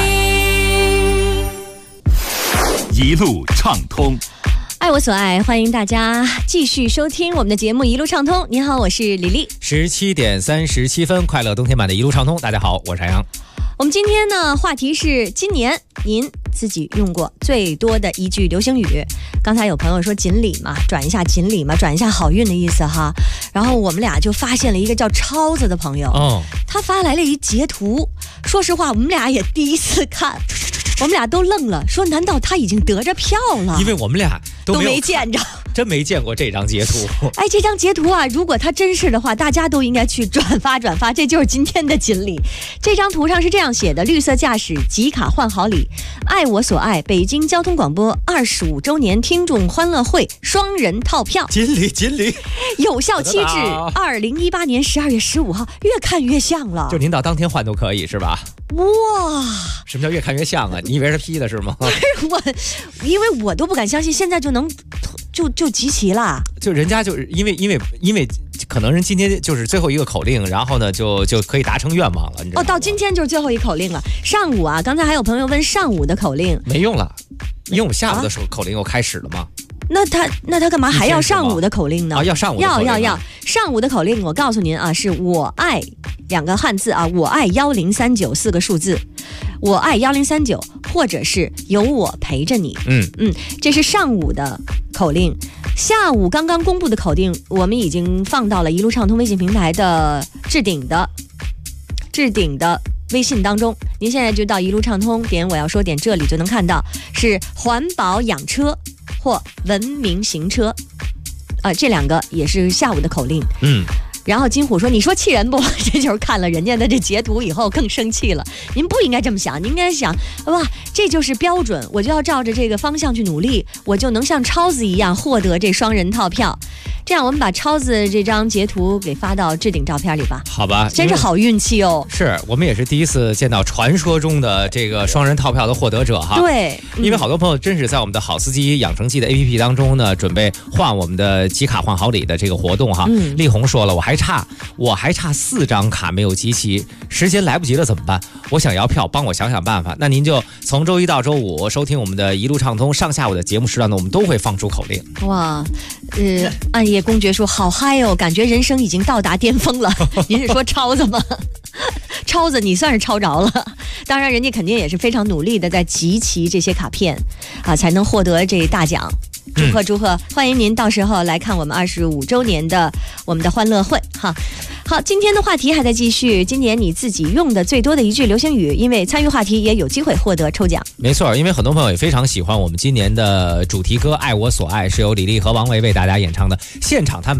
一路畅通。 爱我所爱，欢迎大家继续收听我们的节目一路畅通。您好，我是李丽。 17点37分，快乐冬天版的一路畅通。大家好，我是海洋。 我们今天呢，话题是今年您自己用过最多的一句流行语。刚才有朋友说锦鲤嘛，转一下锦鲤嘛，转一下好运的意思哈。然后我们俩就发现了一个叫超子的朋友，他发来了一截图。说实话，我们俩也第一次看，我们俩都愣了，说难道他已经得着票了？ 因为我们俩都没见着， 真没见过这张截图。 哎，这张截图啊，如果它真是的话，大家都应该去转发，这就是今天的锦鲤。这张图上是这样写的：绿色驾驶集卡换好礼，爱我所爱，北京交通广播25周年听众欢乐会双人套票。 锦鲤， 有效期至2018年12月15号，越看越像了。 就您到当天换都可以是吧？ 哇， 什么叫越看越像啊？你以为是 P 的是吗？ 因为我都不敢相信，现在就能就集齐了。 就人家就是因为可能人今天就是最后一个口令，然后呢就可以达成愿望了。你知道吗？ 到今天就是最后一口令了。上午啊，刚才还有朋友问上午的口令没用了，因为我们下午的口令又开始了嘛。 那他干嘛还要上午的口令呢？ 要上午的口令要上午的口令，我告诉您啊，是我爱2个汉字啊，我爱1039 4个数字，我爱1039，或者是有我陪着你。这是上午的口令。下午刚刚公布的口令，我们已经放到了一路畅通微信平台的置顶的微信当中。您现在就到一路畅通，点我要说，点这里就能看到，是环保养车或文明行车，这2个也是下午的口令。然后金虎说：“你说气人不？这就是看了人家的这截图以后更生气了。您不应该这么想，您应该想，哇，这就是标准，我就要照着这个方向去努力，我就能像超子一样获得这双人套票。 这样我们把超子这张截图给发到置顶照片里吧。 好吧， 真是好运气哦。 是我们也是第一次见到传说中的这个双人套票的获得者哈。 对， 因为好多朋友真是在我们的好司机养成记的 APP 当中呢，准备换我们的集卡换好礼的这个活动哈。丽红说了，我还差4张卡没有集齐，时间来不及了怎么办？我想要票，帮我想想办法。那您就从周一到周五收听我们的一路畅通上下午的节目时段呢，我们都会放出口令。 哇，暗夜公爵说好嗨哦，感觉人生已经到达巅峰了。您是说超子吗？超子你算是超着了，当然人家肯定也是非常努力的在集齐这些卡片啊，才能获得这大奖。祝贺祝贺！欢迎您到时候来看我们25周年的我们的欢乐会哈。好，今天的话题还在继续。今年你自己用的最多的一句流行语，因为参与话题也有机会获得抽奖。 没错，因为很多朋友也非常喜欢我们今年的主题歌《爱我所爱》，是由李丽和王维为大家演唱的。现场他们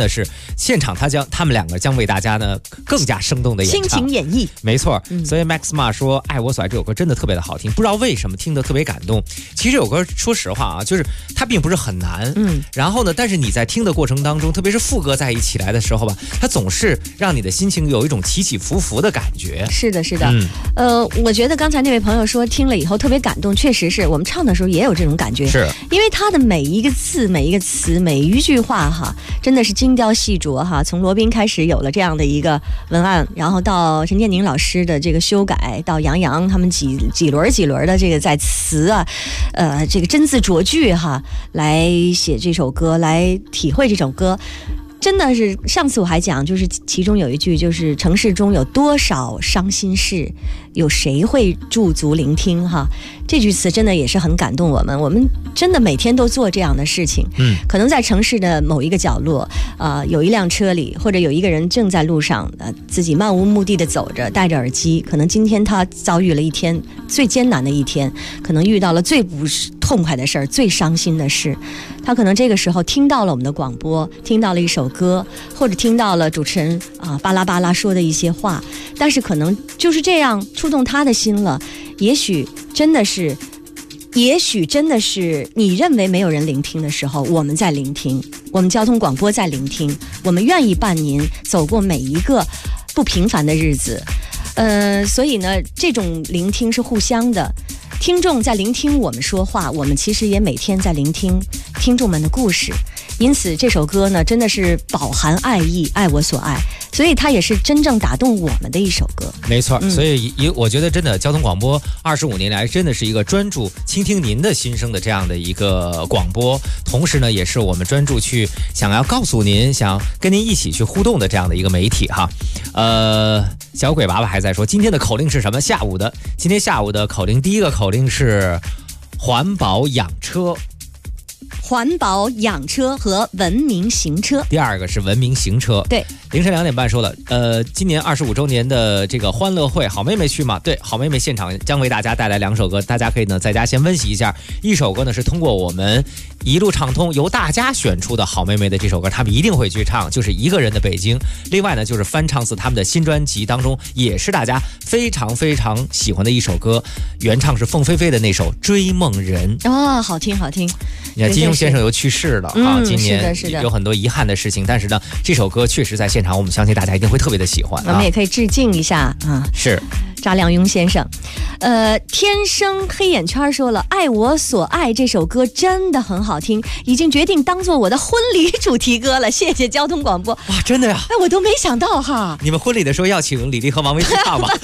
两个将为大家呢更加生动的演唱， 倾情演绎。 没错，所以 Max Ma 说《爱我所爱》这首歌真的特别的好听，不知道为什么听得特别感动。其实这首歌说实话啊，就是它并不是很难，然后呢，但是你在听的过程当中，特别是副歌在一起来的时候吧，它总是让你的心情有一种起起伏伏的感觉。 是的，是的。我觉得刚才那位朋友说听了以后特别感动，确实是我们唱的时候也有这种感觉。 是， 因为他的每一个字、每一个词、每一句话哈，真的是精雕细琢哈。从罗宾开始有了这样的一个文案，然后到陈建宁老师的这个修改，到杨洋他们几轮的这个在词啊，这个真字琢句哈，来写这首歌，来体会这首歌。真的是，上次我还讲，就是其中有一句，就是城市中有多少伤心事，有谁会驻足聆听哈？这句词真的也是很感动我们。我们真的每天都做这样的事情，可能在城市的某一个角落，有一辆车里，或者有一个人正在路上，自己漫无目的的走着，戴着耳机，可能今天他遭遇了一天最艰难的一天，可能遇到了最不痛快的事儿，最伤心的事，他可能这个时候听到了我们的广播，听到了一首歌，或者听到了主持人巴拉巴拉说的一些话，但是可能就是这样触动他的心了。也许真的是你认为没有人聆听的时候，我们在聆听，我们交通广播在聆听，我们愿意伴您走过每一个不平凡的日子。所以呢，这种聆听是互相的。听众在聆听我们说话，我们其实也每天在聆听听众们的故事。因此这首歌呢，真的是饱含爱意，爱我所爱，所以它也是真正打动我们的一首歌。 没错，所以我觉得真的交通广播25年来真的是一个专注倾听您的心声的这样的一个广播，同时呢也是我们专注去想要告诉您，想跟您一起去互动的这样的一个媒体哈。小鬼娃娃还在说今天的口令是什么？今天下午的口令，第一个口令是环保养车。 环保养车和文明行车， 第二个是文明行车。 对， 凌晨2点半说了，今年25周年的这个欢乐会，好妹妹去吗？对，好妹妹现场将为大家带来2首歌，大家可以呢在家先温习一下。一首歌呢是通过我们一路畅通由大家选出的好妹妹的这首歌，他们一定会去唱，就是一个人的北京。另外呢就是翻唱自他们的新专辑当中，也是大家非常非常喜欢的一首歌，原唱是凤飞飞的那首《追梦人》。 好听好听。 你看金庸先生又去世了今年有很多遗憾的事情，但是呢这首歌确实在现场，我们相信大家一定会特别的喜欢。 我们也可以致敬一下是查良镛先生。天生黑眼圈说了，爱我所爱这首歌真的很好听，已经决定当做我的婚礼主题歌了，谢谢交通广播。 哇，真的呀？ 我都没想到哈。 你们婚礼的时候要请李丽和王维去唱吗？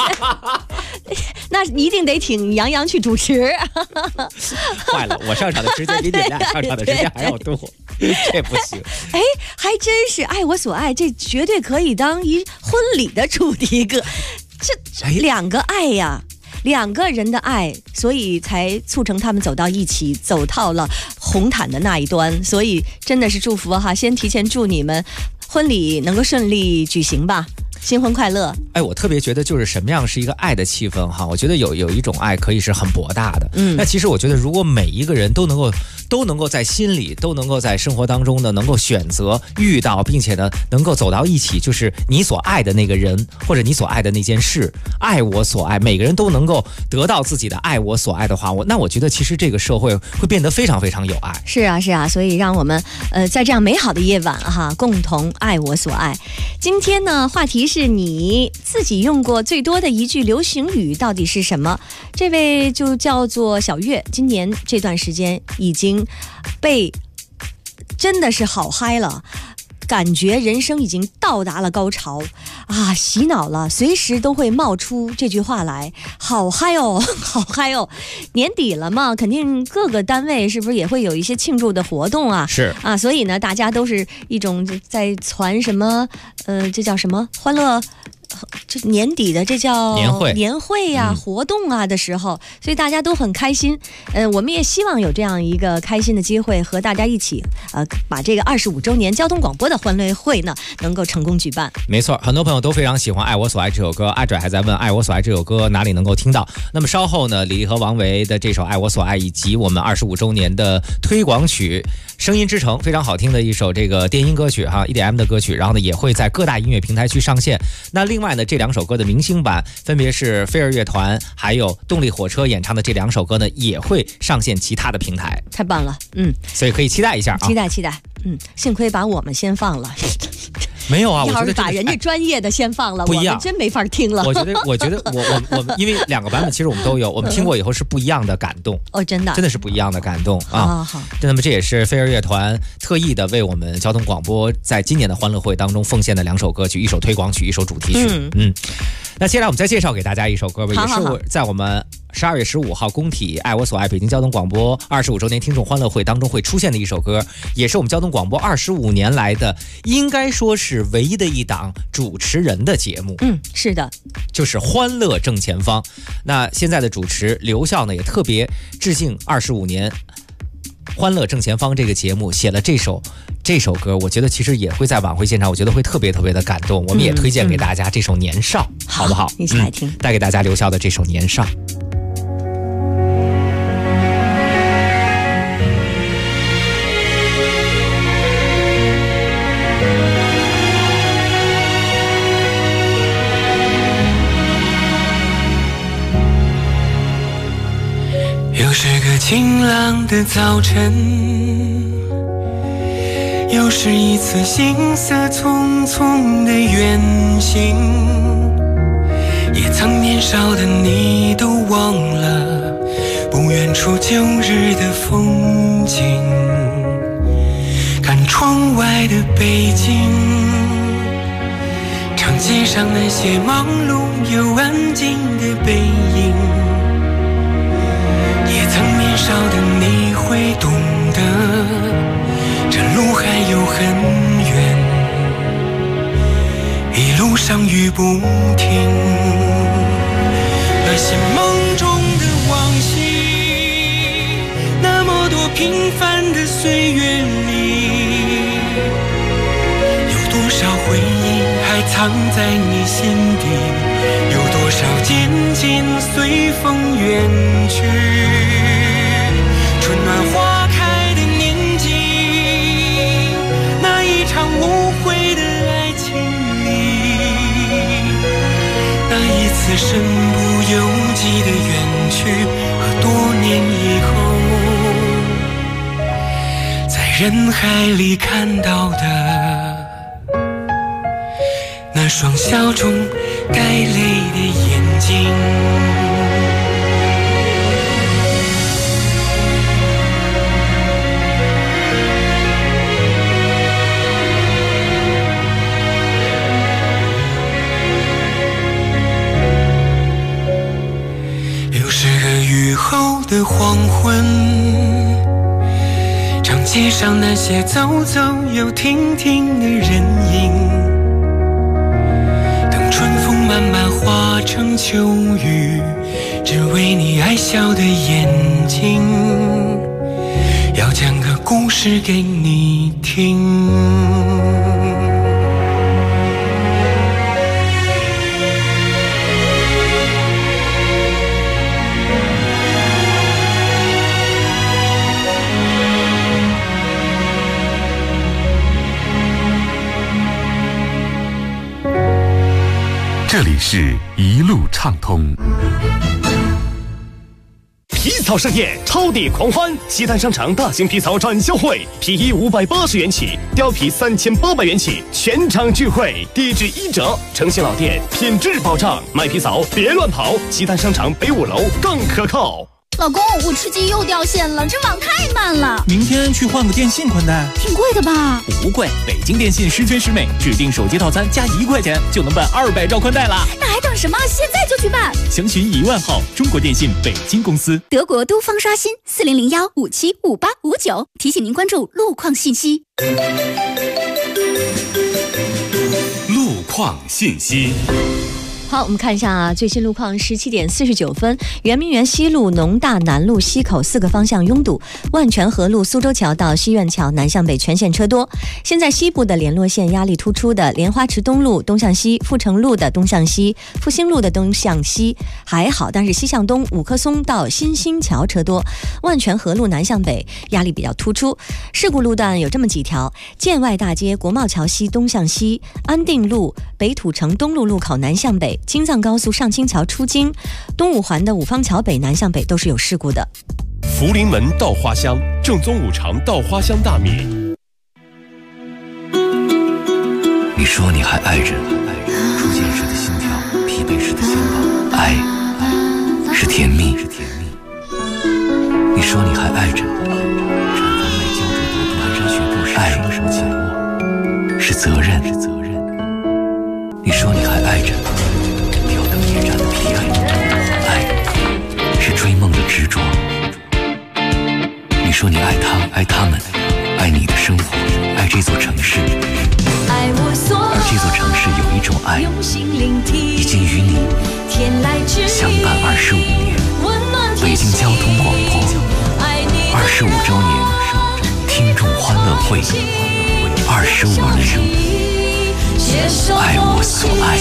那一定得请杨洋去主持。 坏了，我上场的时间比你俩上场的时间还要多，这不行。 还真是爱我所爱，这绝对可以当一婚礼的主题歌。这两个爱呀，两个人的爱，所以才促成他们走到一起，走到了红毯的那一端。所以真的是祝福哈，先提前祝你们婚礼能够顺利举行吧。新婚快乐！ 我特别觉得就是什么样是一个爱的气氛哈？我觉得有一种爱可以是很博大的。那其实我觉得如果每一个人都能够都能够在心里，都能够在生活当中呢，能够选择遇到，并且呢，能够走到一起，就是你所爱的那个人，或者你所爱的那件事，爱我所爱，每个人都能够得到自己的爱我所爱的话，那我觉得其实这个社会会变得非常非常有爱。 是啊，是啊，所以让我们在这样美好的夜晚哈，共同爱我所爱。今天呢，话题是你自己用过最多的一句流行语到底是什么？这位就叫做小月，今年这段时间已经被真的是好嗨了，感觉人生已经到达了高潮啊，洗脑了，随时都会冒出这句话来，好嗨哦，好嗨哦！年底了嘛，肯定各个单位是不是也会有一些庆祝的活动啊？ 是啊，所以呢，大家都是一种在传什么，这叫什么欢乐。这年底的这叫年会呀、活动啊的时候，所以大家都很开心。我们也希望有这样一个开心的机会，和大家一起把这个25周年交通广播的欢乐会呢能够成功举办。 没错，很多朋友都非常喜欢《爱我所爱》这首歌。阿拽还在问《爱我所爱》这首歌哪里能够听到。那么稍后呢，李丽和王维的这首《爱我所爱》，以及我们25周年的推广曲《声音之城》，非常好听的一首这个电音歌曲哈 ，EDM 的歌曲，然后呢也会在各大音乐平台去上线。那另外呢，这两首歌的明星版分别是飞儿乐团还有动力火车演唱的这两首歌呢，也会上线其他的平台。 太棒了， 所以可以期待一下啊， 期待，幸亏把我们先放了。 没有啊， 要是把人家专业的先放了， 不一样， 我们真没法听了。 我觉得我们因为两个版本其实我们都有，我们听过以后是不一样的感动哦，真的是不一样的感动啊。 好， 那么这也是飞儿乐团特意的为我们交通广播在今年的欢乐会当中奉献的两首歌曲，一首推广曲，一首主题曲。那接下来我们再介绍给大家一首歌吧，也是在我们12月15号工体爱我所爱北京交通广播25周年听众欢乐会当中会出现的一首歌，也是我们交通广播25年来的应该说是唯一的一档主持人的节目。 是的， 就是欢乐正前方。那现在的主持刘笑呢，也特别致敬25年欢乐正前方这个节目，写了这首歌，我觉得其实也会在晚会现场，我觉得会特别特别的感动。我们也推荐给大家这首《年少》，好不好？ 一起来听， 带给大家刘笑的这首《年少》。 又是个晴朗的早晨，又是一次行色匆匆的远行，也曾年少的你都忘了不远处旧日的风景。看窗外的北京，长街上那些忙碌又安静的背影，也曾年少的你会懂得，这路还有很远，一路上雨不停。那些梦中的往昔，那么多平凡的岁月里，有多少回忆还藏在你心底，有多少渐渐随风远去。春暖花开的年纪，那一场无悔的爱情里，那一次身不由己的远去，和多年以后在人海里看到的那双笑中带泪的眼睛。又是个雨后的黄昏，长街上那些走走又停停的人影，等春风慢慢化成秋雨，只为你爱笑的眼睛，要讲个故事给你听。 这里是一路畅通。 皮草盛宴，超抵狂欢！西单商场大型皮草展销会，皮衣580元起，貂皮3800元起，全场聚会，地址1折，诚信老店，品质保障。买皮草别乱跑，西单商场北5楼更可靠。 老公，我吃鸡又掉线了，这网太慢了。 明天去换个电信宽带。 挺贵的吧？ 不贵，北京电信十全十美，指定手机套餐加1块钱就能办200兆宽带了。 那还等什么？现在就去办！ 详询1万号中国电信北京公司。 德国都方刷新4001575859，提醒您关注路况信息。 路况信息。 好，我们看一下最新路况，17点49分，圆明园西路、农大南路西口4个方向拥堵，万泉河路苏州桥到西苑桥南向北全线车多。现在西部的联络线压力突出的莲花池东路东向西、阜成路的东向西、复兴路的东向西还好，但是西向东五棵松到新兴桥车多，万泉河路南向北压力比较突出。事故路段有这么几条：建外大街国贸桥西东向西、安定路北土城东路路口南向北、京藏高速上清桥出京、东五环的五方桥北南向北都是有事故的。 福临门稻花香，正宗五常稻花香大米。 你说你还爱着，初见时的心跳，疲惫时的向往，爱是甜蜜。你说你还爱着，产房外焦灼多端人学不爱什么紧握，是责任。你说你还爱着，吊灯夜战的疲惫，爱是追梦的执着。你说你爱他，爱他们，爱你的生活，爱这座城市。而这座城市有一种爱，已经与你相伴25年。北京交通广播25周年听众欢乐会，25年。爱我所爱，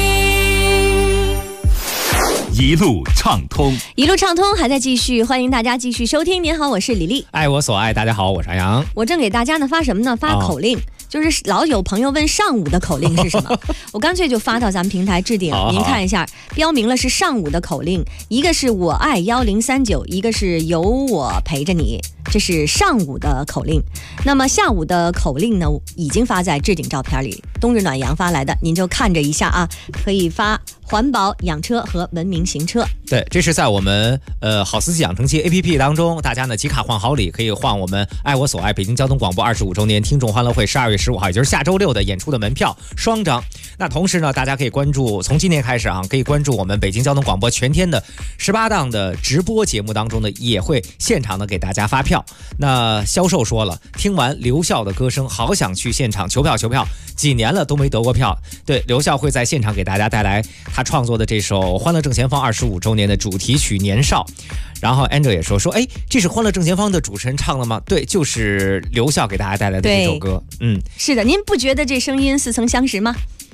一路畅通， 一路畅通还在继续，欢迎大家继续收听。您好，我是李丽。 爱我所爱，大家好，我是杨洋。 我正给大家呢发什么呢？发口令。就是老有朋友问上午的口令是什么，我干脆就发到咱们平台置顶，您看一下，标明了是上午的口令，一个是我爱1039，一个是有我陪着你，这是上午的口令。那么下午的口令呢，已经发在置顶照片里，冬日暖阳发来的，您就看着一下啊，可以发环保养车和文明行车。 对，这是在我们好司机养成记 APP 当中，大家呢集卡换好礼，可以换我们爱我所爱北京交通广播25周年听众欢乐会12月15号，也就是下周6的演出的门票双张。那同时呢，大家可以关注，从今天开始啊，可以关注我们北京交通广播全天的18档的直播节目当中呢，也会现场的给大家发票。那销售说了，听完刘笑的歌声，好想去现场求票，几年了都没得过票。对，刘笑会在现场给大家带来他创作的这首《欢乐正前方》25周年的主题曲《年少》。然后 Angel 也说，哎，这是《欢乐正前方》的主持人唱的吗？对，就是刘笑给大家带来的这首歌。 是的，您不觉得这声音似曾相识吗？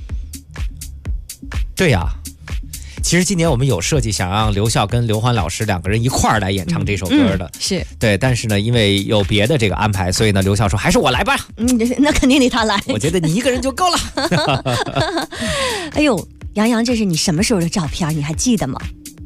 对呀。其实今年我们有设计想让刘笑跟刘欢老师两个人一块儿来演唱这首歌的， 是对，但是呢，因为有别的这个安排，所以呢，刘笑说还是我来吧。 那肯定得他来。 我觉得你一个人就够了。 哎呦，杨洋，这是你什么时候的照片？你还记得吗？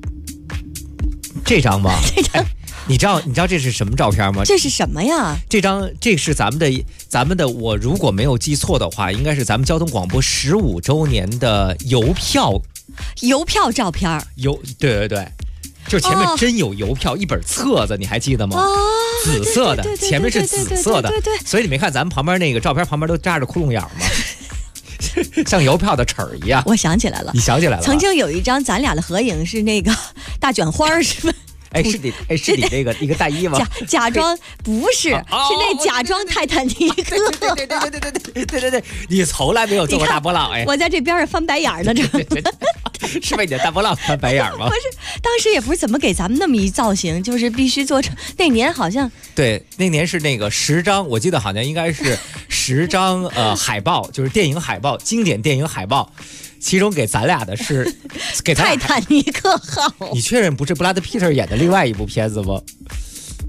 这张吗？这张。你知道这是什么照片吗？ 这是什么呀？ 这是咱们的，我如果没有记错的话，应该是咱们交通广播15周年的邮票照片。对，就前面真有邮票，一本册子，你还记得吗？紫色的，前面是紫色的， 对。 所以你没看咱们旁边那个照片旁边都扎着窟窿眼吗？像邮票的齿儿一样。 我想起来了， 你想起来了？ 曾经有一张咱俩的合影，是那个大卷花，是吧？ 是你那个一个大衣吗？ 假装不是，是那假装泰坦尼克。 对，你从来没有做过大波浪哎！ 我在这边上翻白眼呢，这是被你的大波浪翻白眼吗？ 不是，当时也不是怎么给咱们那么一造型，就是必须做成。那年好像对，那年是那个10张，我记得好像应该是10张海报，就是电影海报，经典电影海报。其中给咱俩的是给咱泰坦尼克号。 你确认不是布拉德皮特演的另外一部片子吗？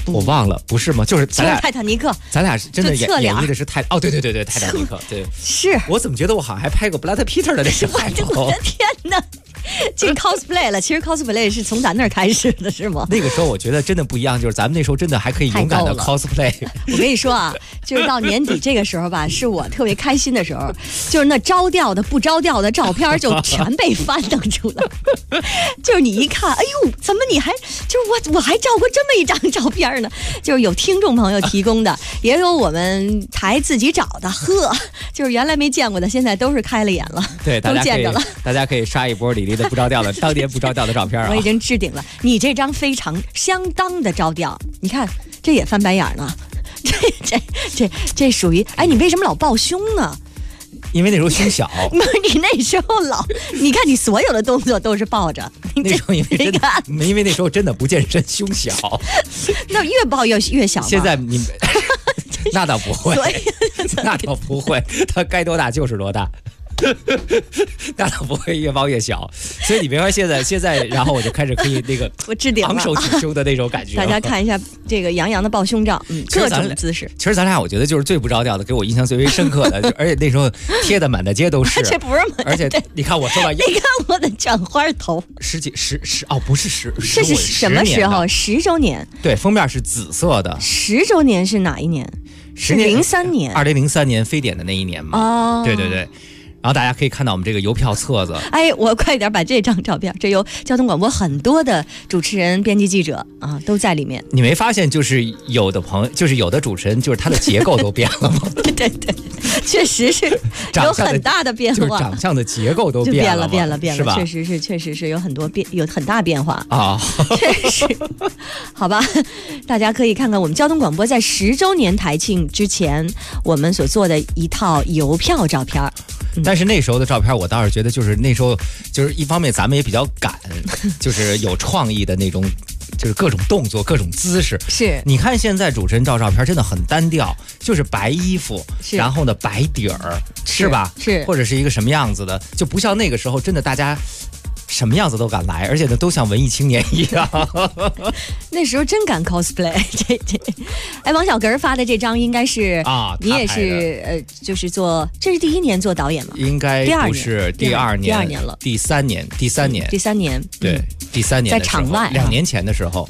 我忘了，不是吗？就是咱俩泰坦尼克， 咱俩是真的演绎的是对，泰坦尼克，对， 是我怎么觉得我好像还拍过布拉德皮特的那个海报？ 我的天哪！进 cosplay 了，其实 cosplay 是从咱那儿开始的，是吗？ 那个时候我觉得真的不一样，就是咱们那时候真的还可以勇敢的 cosplay。 我跟你说啊，就是到年底这个时候吧，是我特别开心的时候，就是那着调的、不着调的照片就全被翻腾出来。就是你一看，哎呦，怎么你还就是我还照过这么一张照片呢？就是有听众朋友提供的，也有我们台自己找的，就是原来没见过的，现在都是开了眼了， 对， 都见着了。 大家可以刷一波李丽的不着调的当年不着调的照片啊！ 我已经置顶了，你这张相当的着调，你看这也翻白眼呢，这属于哎，你为什么老抱胸呢？ 因为那时候胸小。 不是你那时候你看你所有的动作都是抱着。 那时候因为那时候真的不健身，胸小。 那越抱越小吗？ 现在你那倒不会，那倒不会，他该多大就是多大。那倒不会越抱越小，所以你别说现在，然后我就开始可以那个我置顶了昂首挺胸的那种感觉。 大家看一下这个杨洋的抱胸照，各种姿势。 其实咱俩我觉得就是最不着调的，给我印象最为深刻的，而且那时候贴的满大街都是。 这不是满， 而且你看我说吧， 你看我的卷花头， 不是10， 这是什么时候？10周年。 对，封面是紫色的。 10周年是哪一年？是03年 ，2003年非典的那一年嘛。 哦， 对。然后大家可以看到我们这个邮票册子。 哎，我快点把这张照片，这有交通广播很多的主持人、编辑、记者啊都在里面。 你没发现就是有的主持人就是他的结构都变了吗？ 对，确实是有很大的变化， 就是长相的结构都变了， 是吧？ 确实是有很大变化啊， 确实。好吧，大家可以看看我们交通广播在10周年台庆之前我们所做的一套邮票照片。 但是那时候的照片，我倒是觉得就是那时候就是一方面咱们也比较赶，就是有创意的那种，就是各种动作、各种姿势。 是， 你看现在主持人照片真的很单调，就是白衣服，然后呢白底儿，是吧？ 是， 或者是一个什么样子的，就不像那个时候真的大家什么样子都敢来，而且呢都像文艺青年一样。 那时候真敢 cosplay。哎，王小根发的这张应该是你也是就是这是第1年做导演吗？ 应该不是第2年了， 第3年，对，第3年在场外 2年前的时候，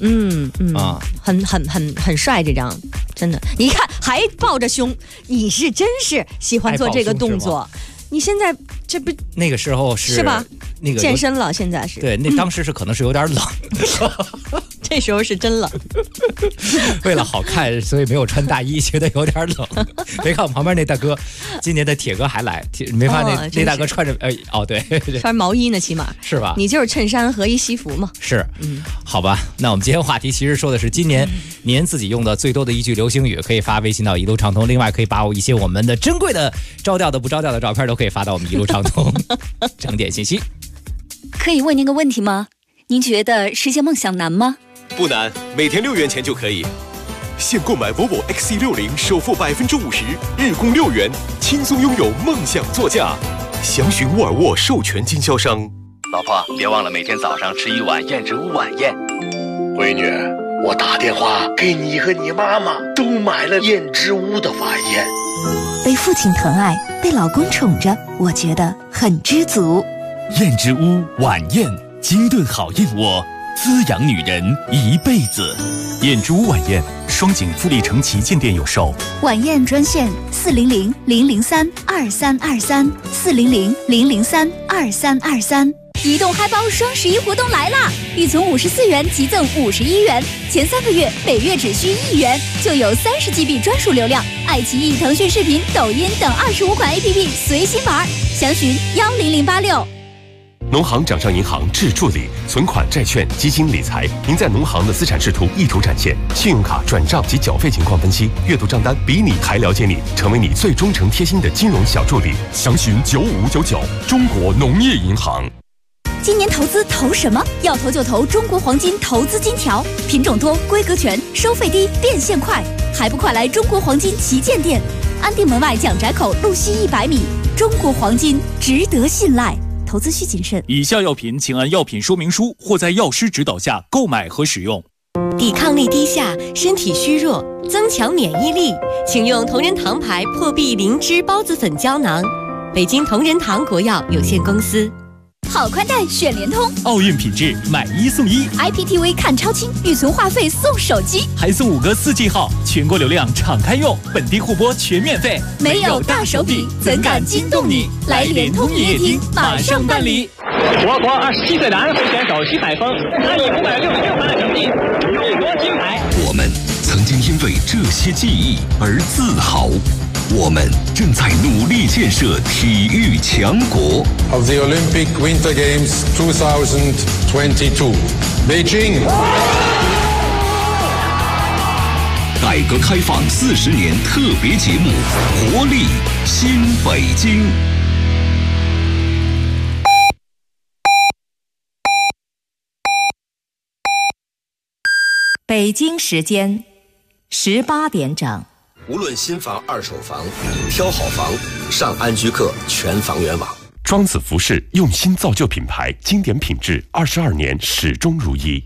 很帅，这张真的，你看还抱着胸，你是真是喜欢做这个动作。你现在这不那个时候是吧？ 那个健身了，现在是对，那当时是可能是有点冷， 这时候是真冷。 为了好看，所以没有穿大衣，觉得有点冷。没看我旁边那大哥，今年的铁哥还来，没发现那大哥穿着对， 穿毛衣呢，起码是吧？ 你就是衬衫和一西服嘛。 是，好吧。那我们今天话题其实说的是今年您自己用的最多的一句流行语，可以发微信到一路畅通。另外可以把一些我们的珍贵的着调的不着调的照片都可以发到我们一路畅通，整点信息。 可以问您个问题吗？您觉得实现梦想难吗？ 不难，每天6元钱就可以。现购买 Volvo XC60首付50%，日供6元，轻松拥有梦想座驾。详询沃尔沃授权经销商。 老婆，别忘了每天早上吃一碗燕之屋晚宴。 闺女，我打电话给你和你妈妈都买了燕之屋的晚宴。 被父亲疼爱，被老公宠着，我觉得很知足。 燕之屋晚宴，精炖好燕窝，滋养女人一辈子。燕之屋晚宴，双井富力城旗舰店有售。 晚宴专线400-003-2323，400-003-2323。移动嗨包双11活动来啦！预存54元即赠51元，前3个月每月只需1元，就有30 GB 专属流量。爱奇艺、腾讯视频、抖音等25款 APP 随心玩，详询10086。 农行掌上银行智助理，存款、债券、基金、理财，您在农行的资产视图一图展现，信用卡转账及缴费情况分析，阅读账单，比你还了解你，成为你最忠诚贴心的金融小助理。详询9599，中国农业银行。 今年投资投什么？要投就投中国黄金投资金条，品种多，规格全，收费低，变现快，还不快来中国黄金旗舰店，安定门外蒋宅口路西100米。中国黄金值得信赖，投资需谨慎。 以下药品请按药品说明书或在药师指导下购买和使用。 抵抗力低下，身体虚弱，增强免疫力，请用同仁堂牌破壁灵芝孢子粉胶囊。北京同仁堂国药有限公司。 好宽带选联通， 奥运品质买1送1 ，IPTV 看超清，预存话费送手机， 还送5个4G 号，全国流量敞开用，本地互播全免费。 没有大手笔，怎敢惊动你？来联通营业厅马上办理。 我国27岁男飞选手徐载峰，他以566分的成绩勇夺金牌。 我们曾经因为这些记忆而自豪。我们正在努力建设体育强国。 Of the Olympic Winter Games 2022, Beijing. 改革开放40年特别节目《活力新北京》。 北京时间18点整。 无论新房、二手房，挑好房，上安居客全房源网。 庄子服饰用心造就品牌，经典品质，22年始终如一。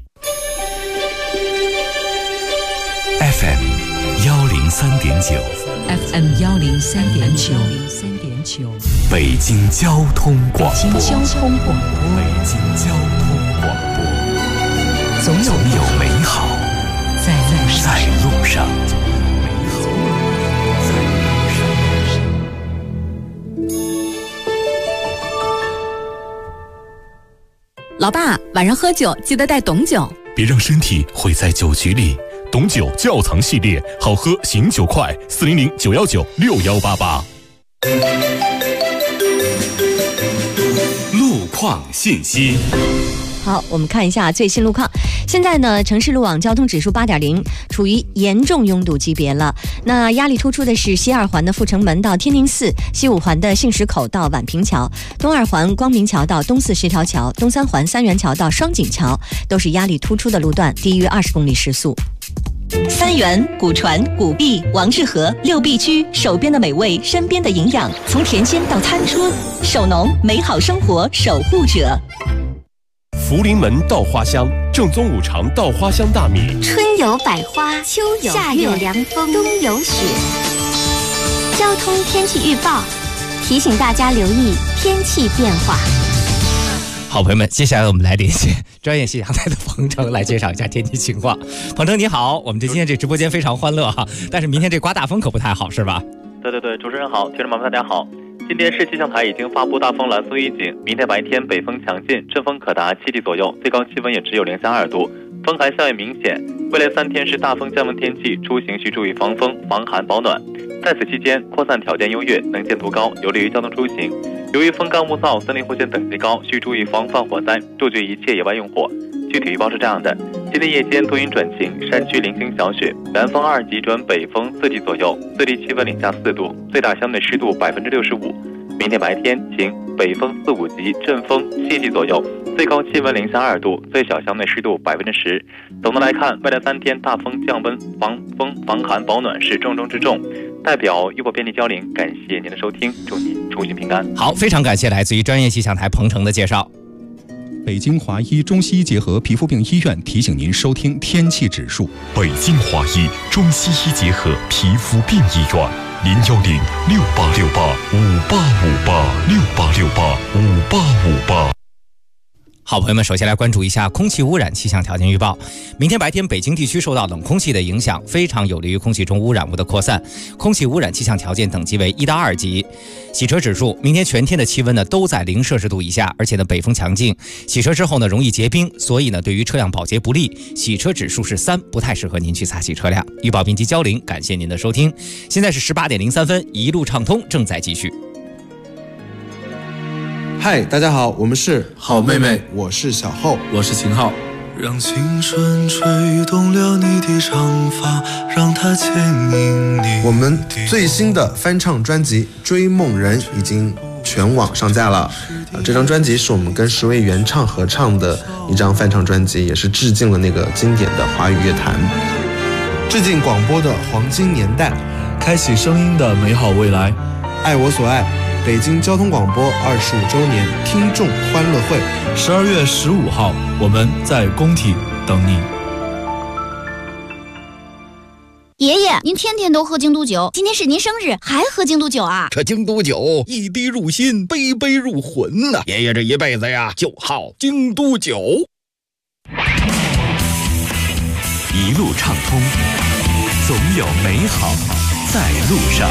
FM 103.9 FM 103.9 北京交通广播。 北京交通广播。 北京交通广播。 总有美好在路上。 老爸，晚上喝酒记得带董酒， 别让身体毁在酒局里。董酒窖藏系列，好喝醒酒快，400-919-6188。 路况信息。 好，我们看一下最新路况。现在呢，城市路网交通指数8.0，处于严重拥堵级别了。那压力突出的是西二环的阜成门到天宁寺，西五环的杏石口到宛平桥，东二环光明桥到东四十条桥，东三环三元桥到双井桥，都是压力突出的路段，低于20公里时速。三元、古传、古碧、王致和6必居，手边的美味，身边的营养，从甜心到餐桌，手农美好生活守护者。 福临门稻花香，正宗五常稻花香大米。 春有百花，秋有夏有凉风，冬有雪。交通天气预报提醒大家留意天气变化。 好，朋友们，接下来我们来连线专业气象台的彭程来介绍一下天气情况。彭程你好，我们今天这直播间非常欢乐哈，但是明天这刮大风可不太好，是吧？ 对，主持人好，听众朋友们大家好。今天市气象台已经发布大风蓝色预警，明天白天北风强劲，阵风可达7级左右，最高气温也只有零下2度，风寒效应明显。未来3天是大风降温天气，出行需注意防风、防寒、保暖。在此期间，扩散条件优越，能见度高，有利于交通出行。由于风干物燥，森林火险等级高，需注意防范火灾，杜绝一切野外用火。具体预报是这样的：今天夜间多云转晴，山区零星小雪，南风2级转北风4级左右，最低气温零下4度，最大相对湿度65%。明天白天晴，北风4、5级，阵风7级左右，最高气温零下2度，最小相对湿度10%。总的来看，未来3天大风降温，防风、防寒、保暖是重中之重。代表预报便利交零，感谢您的收听，祝您出行平安。 好，非常感谢来自于专业气象台彭程的介绍。 北京华医中西医结合皮肤病医院提醒您收听天气指数。 北京华医中西医结合皮肤病医院，010-6868-5858，6868-5858。 好，朋友们，首先来关注一下空气污染气象条件预报。明天白天，北京地区受到冷空气的影响，非常有利于空气中污染物的扩散。空气污染气象条件等级为1到2级。洗车指数，明天全天的气温呢都在0摄氏度以下，而且呢北风强劲，洗车之后呢容易结冰，所以呢对于车辆保洁不利。洗车指数是3，不太适合您去擦洗车辆。预报编辑交零，感谢您的收听。现在是18点03分，一路畅通正在继续。 嗨，大家好，我们是好妹妹， 我是小厚， 我是秦昊。 让青春吹动了你的长发，让它牵引你。 我们最新的翻唱专辑《追梦人》已经全网上架了。这张专辑是我们跟10位原唱合唱的一张翻唱专辑，也是致敬了那个经典的华语乐坛，致敬广播的黄金年代， 开启声音的美好未来。 爱我所爱。北京交通广播25周年听众欢乐会， 12月15号，我们在工体等你。 爷爷，您天天都喝京都酒，今天是您生日，还喝京都酒啊？ 这京都酒一滴入心，杯杯入魂呐！爷爷这一辈子呀，就好京都酒。 一路畅通，总有美好在路上。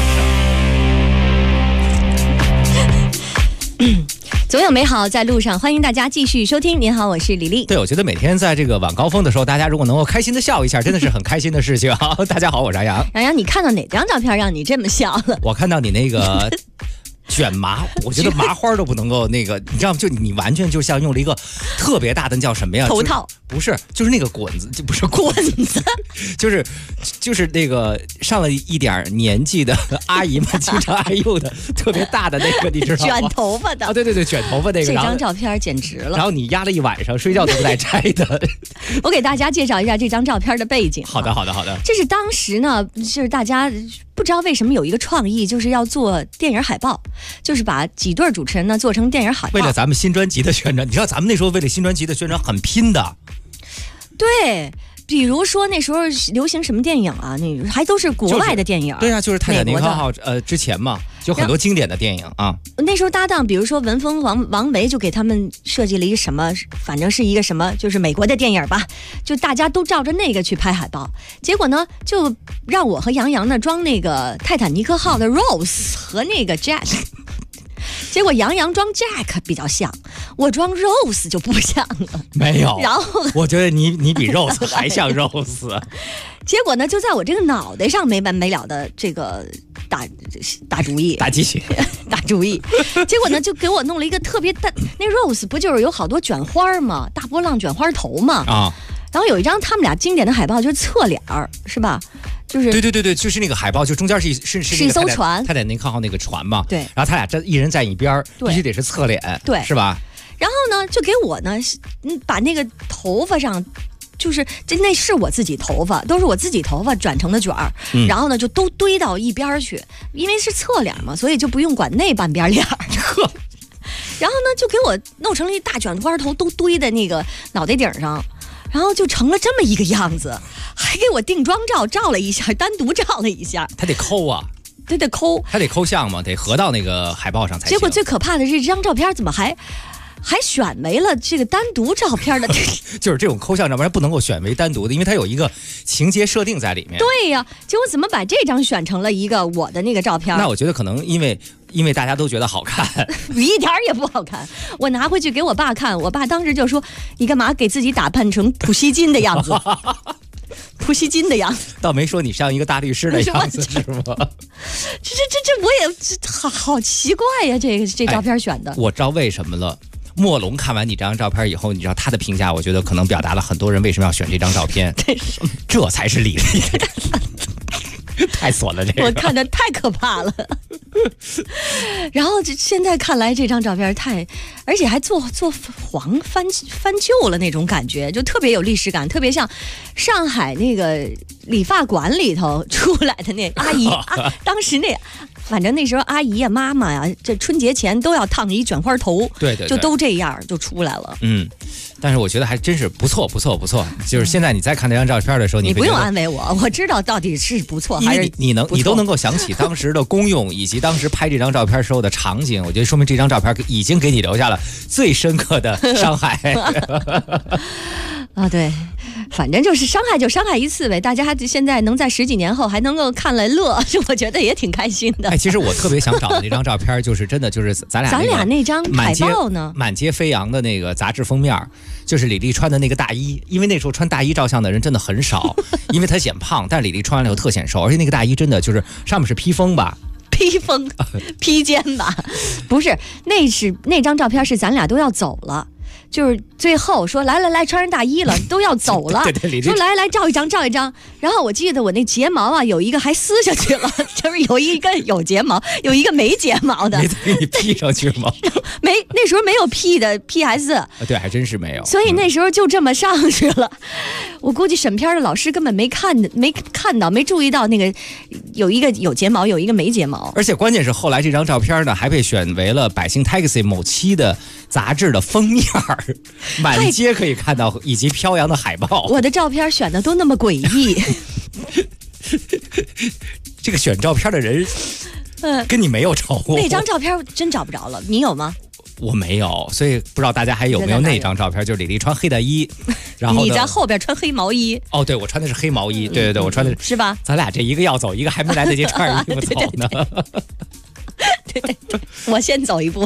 总有美好在路上，欢迎大家继续收听。您好，我是李丽。 对，我觉得每天在这个晚高峰的时候，大家如果能够开心的笑一下，真的是很开心的事情。大家好，我是杨洋。 杨洋，你看到哪张照片让你这么笑了？ 我看到你那个卷麻，我觉得麻花都不能够那个，你知道吗？就你完全就像用了一个特别大的叫什么呀？ 头套？ 不是，就是那个滚子，就不是滚子，就是那个上了一点年纪的阿姨们经常爱用的特别大的那个，你知道吗？ 卷头发的啊，对对对，卷头发那个。 这张照片简直了。 然后你压了一晚上，睡觉都不带摘的。 我给大家介绍一下这张照片的背景。 好的，好的，好的。 这是当时呢，就是大家不知道为什么有一个创意，就是要做电影海报，就是把几对主持人呢做成电影海报。 为了咱们新专辑的宣传，你知道咱们那时候为了新专辑的宣传很拼的。 对，比如说那时候流行什么电影啊？那还都是国外的电影。 对啊，就是泰坦尼克号之前嘛，就很多经典的电影啊。 那时候搭档，比如说文峰、王维就给他们设计了一个什么，反正是一个什么，就是美国的电影吧，就大家都照着那个去拍海报。结果呢，就让我和杨洋呢装那个泰坦尼克号的 Rose 和那个 Jack。结果杨洋装 Jack 比较像，我装 Rose 就不像了。 没有， 然后我觉得你比 Rose 还像 Rose。 结果呢，就在我这个脑袋上没完没了的这个打主意， 打鸡血， 打主意。结果呢，就给我弄了一个特别大，那 Rose 不就是有好多卷花吗？大波浪卷花头嘛。啊。然后有一张他们俩经典的海报，就是侧脸是吧？就是对，就是那个海报，就中间是一艘船， 泰坦尼克号那个船嘛。 对。 然后他俩一人在一边，必须得是侧脸， 对， 是吧？ 然后呢，就给我呢，把那个头发上，就是那是我自己头发，都是我自己头发转成的卷儿，然后呢就都堆到一边去，因为是侧脸嘛，所以就不用管那半边脸儿。然后呢，就给我弄成了一大卷花头，都堆在那个脑袋顶上。然后就成了这么一个样子，还给我定妆照了一下，单独照了一下。 他得抠啊， 对，得抠， 他得抠像嘛，得合到那个海报上才行。 结果最可怕的是，这张照片怎么还选为了这个单独照片的？ 就是这种抠像照片不能够选为单独的，因为它有一个情节设定在里面。 对呀，结果怎么把这张选成了一个我的那个照片？ 那我觉得可能因为大家都觉得好看， 一点也不好看。我拿回去给我爸看，我爸当时就说：“你干嘛给自己打扮成普希金的样子？”普希金的样子， 倒没说你像一个大律师的样子，是吗？ 这我也好奇怪呀！这照片选的， 我知道为什么了。莫龙看完你这张照片以后，你知道他的评价，我觉得可能表达了很多人为什么要选这张照片。这才是李丽的。太损了，这个我看的太可怕了。然后现在看来这张照片而且还做翻旧了那种感觉，就特别有历史感，特别像上海那个理发馆里头出来的那阿姨当时反正那时候阿姨呀、妈妈呀，这春节前都要烫一卷花头， 对， 就都这样就出来了。 但是我觉得还真是不错。就是现在你再看那张照片的时候， 你不用安慰我知道到底是不错还是你都能够想起当时的功用以及当时拍这张照片时候的场景，我觉得说明这张照片已经给你留下了最深刻的伤害。 啊，对，反正就是伤害就伤害一次呗。大家现在能在10几年后还能够看了乐，我觉得也挺开心的。 其实我特别想找的那张照片，就是真的就是咱俩那张海报呢， 满街飞扬的那个杂志封面，就是李丽穿的那个大衣。因为那时候穿大衣照相的人真的很少，因为她显胖，但李丽穿完了以后特显瘦，而且那个大衣真的就是上面是披风吧。 披肩吧，不是，那张照片是咱俩都要走了，就是最后说来穿上大衣了，都要走了， 对， 说来照一张。然后我记得我那睫毛啊，有一个还撕下去了，就是有一个有睫毛，有一个没睫毛的， 没再给你 P 上去吗？ 没，那时候没有 P 的 PS， 对，还真是没有。 所以那时候就这么上去了。我估计审片的老师根本没看到，没注意到那个有一个有睫毛，有一个没睫毛。 而且关键是后来这张照片呢，还被选为了《百姓 Taxi》某期的杂志的封面，满街可以看到以及飘扬的海报。 我的照片选的都那么诡异。 这个选照片的人，跟你没有仇。 那张照片真找不着了，你有吗？ 我没有，所以不知道大家还有没有那张照片，就是李丽穿黑大衣，然后你在后边穿黑毛衣。 哦，对，我穿的是黑毛衣，对，我穿的是吧？ 咱俩这一个要走，一个还没来得及穿上衣服走呢。 对，我先走一步。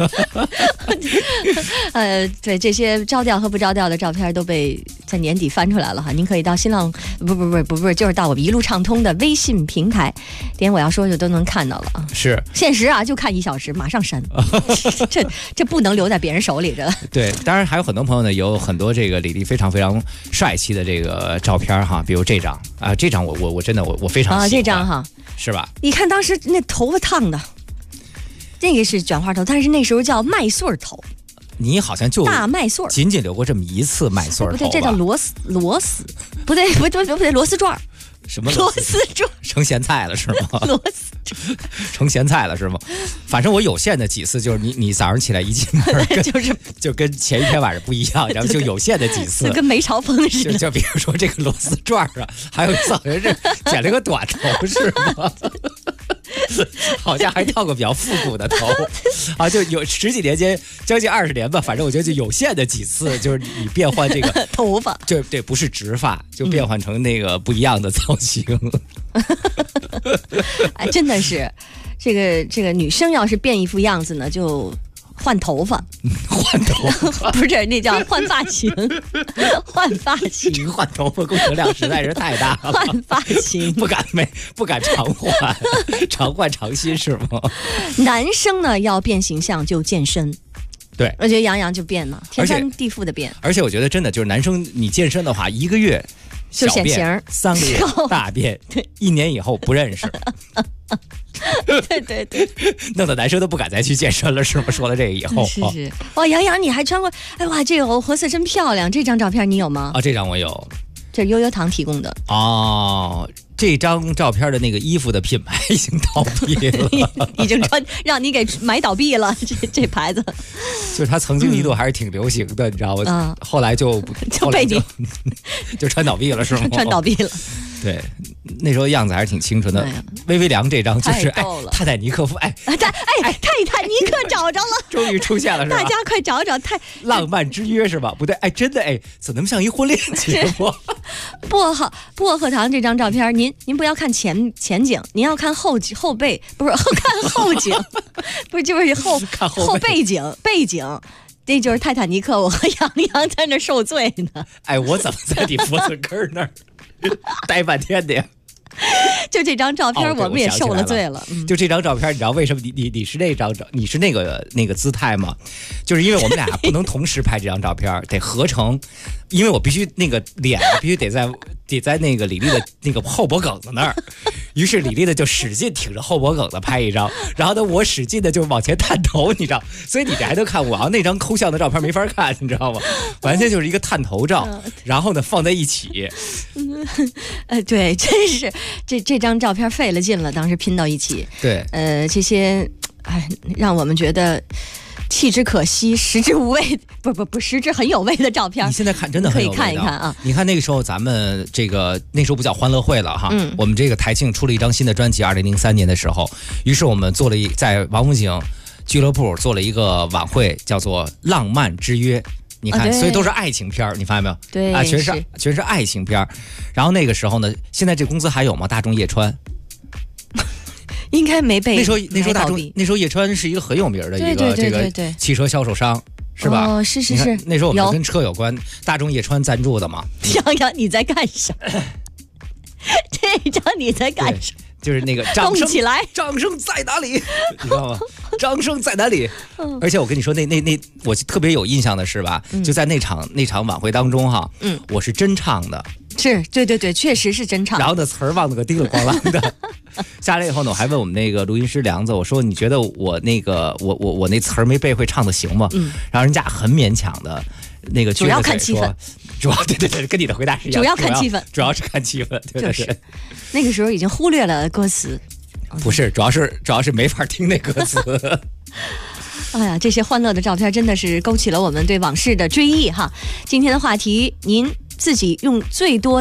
对，这些着调和不着调的照片都被在年底翻出来了哈。您可以到新浪不，就是到我们一路畅通的微信平台，点我要说就都能看到了啊。 是， 限时啊，就看1小时，马上删。这不能留在别人手里着。 对，当然还有很多朋友呢，有很多这个李丽非常非常帅气的这个照片哈，比如这张啊，这张我真的我非常喜欢这张哈， 是吧？ 你看当时那头发烫的。这个是卷花头，但是那时候叫麦穗头。 你好像就大麦穗， 仅留过这么一次麦穗头吧？ 不对，这叫螺丝，不对，螺丝转。 什么螺丝转？ 成咸菜了是吗？ 螺丝成咸菜了是吗？反正我有限的几次，就是你早上起来一进门，就跟前一天晚上不一样，然后就有限的几次， 跟梅超风似的。 就比如说这个螺丝转啊，还有好像是剪了个短头是吗？好像还烫过比较复古的头啊，就有10几年间，将近20年吧，反正我觉得就有限的几次，就是你变换这个头发， 就对，不是直发，就变换成那个不一样的造型。 哎，真的是，这个女生要是变一副样子呢，就换头发， 换头发不是那叫换发型，换发型。 这个换头发工作量实在是太大了， 换发型不敢常换，常换常新是吗？ 男生呢要变形象就健身。 对， 我觉得杨洋就变了，天翻地覆的变。 而且我觉得真的就是男生，你健身的话，1个月就显形 ，3个月大便，1年以后不认识。 对， 弄得男生都不敢再去健身了，是吗？说了这个以后， 是哇，杨洋你还穿过，哎哇，这个活色真漂亮，这张照片你有吗？ 这张我有， 这是悠悠堂提供的。 哦，这张照片的那个衣服的品牌已经倒闭了， 已经让你给买倒闭了。这牌子， 就是它曾经一度还是挺流行的，你知道吗？后来就被你就穿倒闭了，是吗？ 穿倒闭了。 对，那时候样子还是挺清纯的。微微凉这张就是泰坦尼克夫，泰坦尼克找着了， 终于出现了，是吧？ 大家快找找浪漫之约是吧？不对，真的怎么那么像一婚恋节目？ 薄荷糖这张照片，您不要看前景，您要看后背，不是看后景，不是就是后背景。这就是泰坦尼克，我和杨洋在那受罪呢。 我怎么在你脖子根那儿待半天的呀？ 就这张照片，我们也受了罪了。 就这张照片，你知道为什么你是那张照，你是那个姿态吗？就是因为我们俩不能同时拍这张照片，得合成，因为我必须那个脸必须得在那个李丽的那个后脖梗子那儿。于是李丽的就使劲挺着后脖梗子拍一张，然后呢我使劲的就往前探头，你知道，所以你这还能看我那张抠像的照片没法看，你知道吗？完全就是一个探头照，然后呢放在一起。 对，真是这张照片费了劲了，当时拼到一起。 对， 这些让我们觉得弃之可惜，食之无味，不，食之很有味的照片。 你现在看真的很有味道， 可以看一看啊。 你看那个时候咱们那时候不叫欢乐会了哈，我们这个台庆出了一张新的专辑，2003年的时候，于是我们做了在王府井俱乐部做了一个晚会，叫做《浪漫之约》。你看，所以都是爱情片，你发现没有？ 对啊，全是爱情片。然后那个时候呢，现在这公司还有吗？大众叶川。 应该没被那时候叶川是一个很有名的一个这个汽车销售商，是吧？ 哦，是。 那时候我们跟车有关，大众叶川赞助的嘛。 杨你在干什么？这张你在干什么？ 就是那个动起来， 掌声在哪里？你知道吗？掌声在哪里？而且我跟你说，那我特别有印象的是吧？就在那场晚会当中哈，我是真唱的。 是，对，确实是真唱。 然后呢，词儿忘了个叮了咣啷的。下来以后呢，我还问我们那个录音师梁子，我说你觉得我那个我那词儿没背会唱的行吗？然后人家很勉强的，那个主要看气氛， 主要对，跟你的回答是一样， 主要看气氛， 主要是看气氛，对。 就是那个时候已经忽略了歌词， 不是，主要是没法听那歌词。 哎呀，这些欢乐的照片真的是勾起了我们对往事的追忆哈。今天的话题，您自己用最多的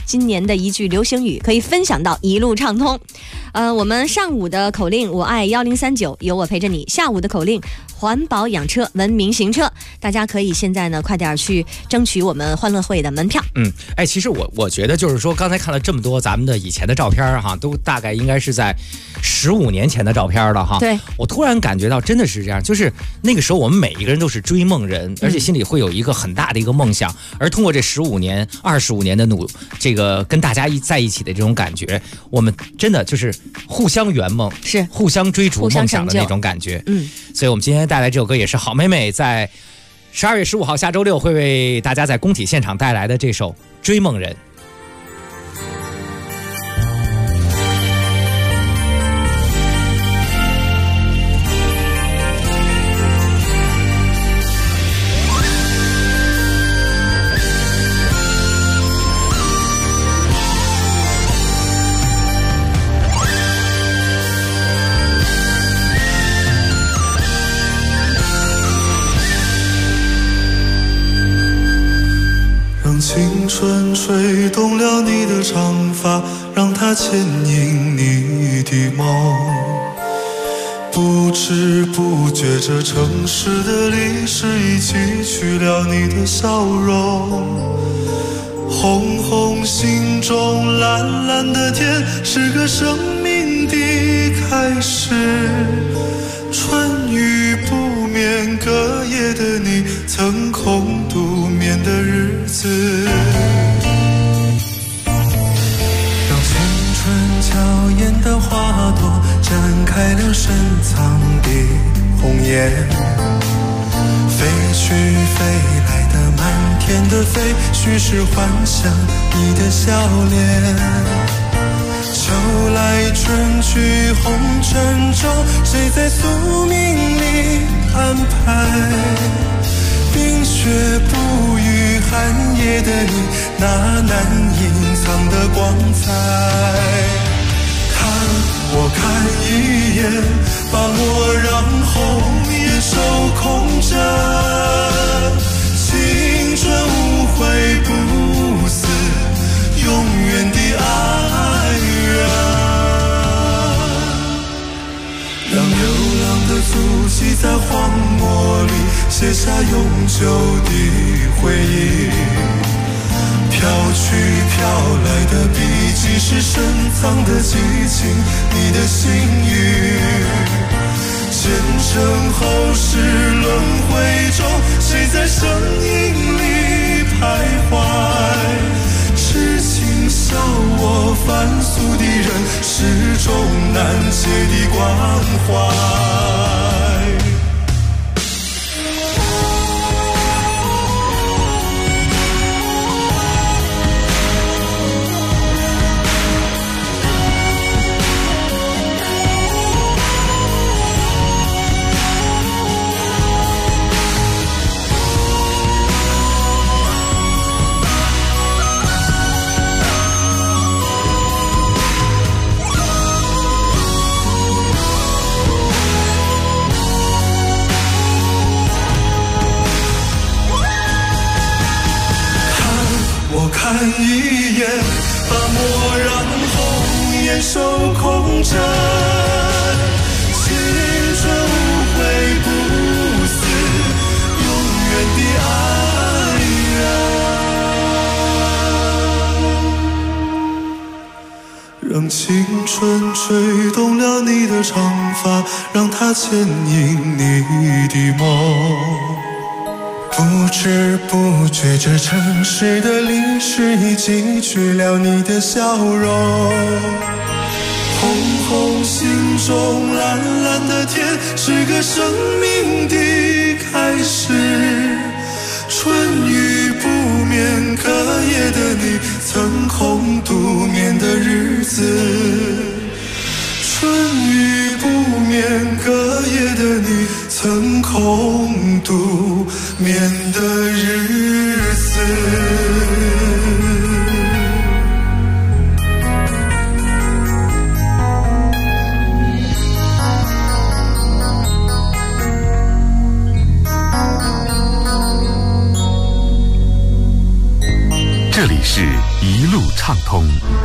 今年的一句流行语可以分享到一路畅通。我们上午的口令我爱1039，有我陪着你。下午的口令环保养车，文明行车。大家可以现在呢快点去争取我们欢乐会的门票。 其实我觉得就是说，刚才看了这么多咱们的以前的照片哈，都大概应该是在15年前的照片了哈。 对， 我突然感觉到真的是这样，就是那个时候我们每一个人都是追梦人，而且心里会有一个很大的一个梦想，而通过这15年、25年的这个跟大家在一起的这种感觉，我们真的就是互相圆梦， 是互相追逐梦想的那种感觉。所以我们今天带来这首歌也是好妹妹在12月15号下周六会为大家在工体现场带来的这首《追梦人》。 青春吹动了你的长发，让它牵引你的梦。不知不觉，这城市的历史已记取了你的笑容。红红心中，蓝蓝的天，是个生命的开始。春雨不眠，隔夜的你曾空独眠的日子，让青春娇艳的花朵展开了深藏的红颜。飞去飞来的满天的飞，许是幻想你的笑脸。秋来春去红尘中，谁在宿命里安排？冰雪不语寒夜的你，那难隐藏的光彩。看我看一眼，把我让红颜手空着。青春无悔不死，永远的爱人。让流浪的足迹在荒漠里写下永久的回忆，飘去飘来的笔记是深藏的激情，你的心语。前尘后世轮回中，谁在声音里徘徊？痴情笑我凡俗的人，始终难解的关怀。看一眼，把漠然红颜手空着。青春无悔不死，永远的爱人。让青春吹动了你的长发，让它牵引你的梦。不知不觉，这城市的历史已记取了你的笑容。红红心中，蓝蓝的天，是个生命的开始。春雨不眠，隔夜的你曾空独眠的日子。春雨不眠，隔夜的你曾空独眠的日子。 这这里是一路畅通。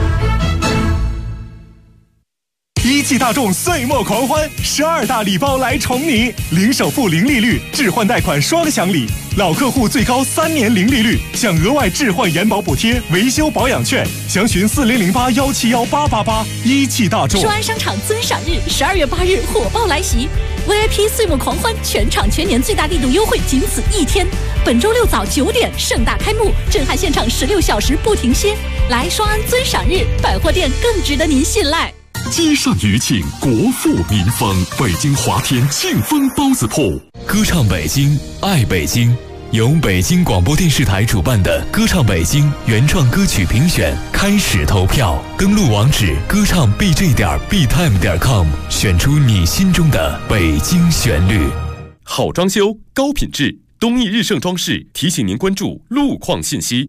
一汽大众岁末狂欢，12大礼包来宠你，零首付、零利率，置换贷款双享礼，老客户最高3年零利率，享额外置换延保补贴、维修保养券，详询4008171888。一汽大众。 双安商场尊赏日，12月8日火爆来袭 ，VIP 岁末狂欢，全场全年最大力度优惠仅此1天。本周六早9点盛大开幕，震撼现场16小时不停歇。来双安尊赏日，百货店更值得您信赖。 积善余庆，国富民丰。北京华天庆丰包子铺， 歌唱北京，爱北京。由北京广播电视台主办的歌唱北京原创歌曲评选开始投票，登录网址歌唱 bj.btime.com， 选出你心中的北京旋律。 好装修，高品质，东义日盛装饰提醒您关注路况信息。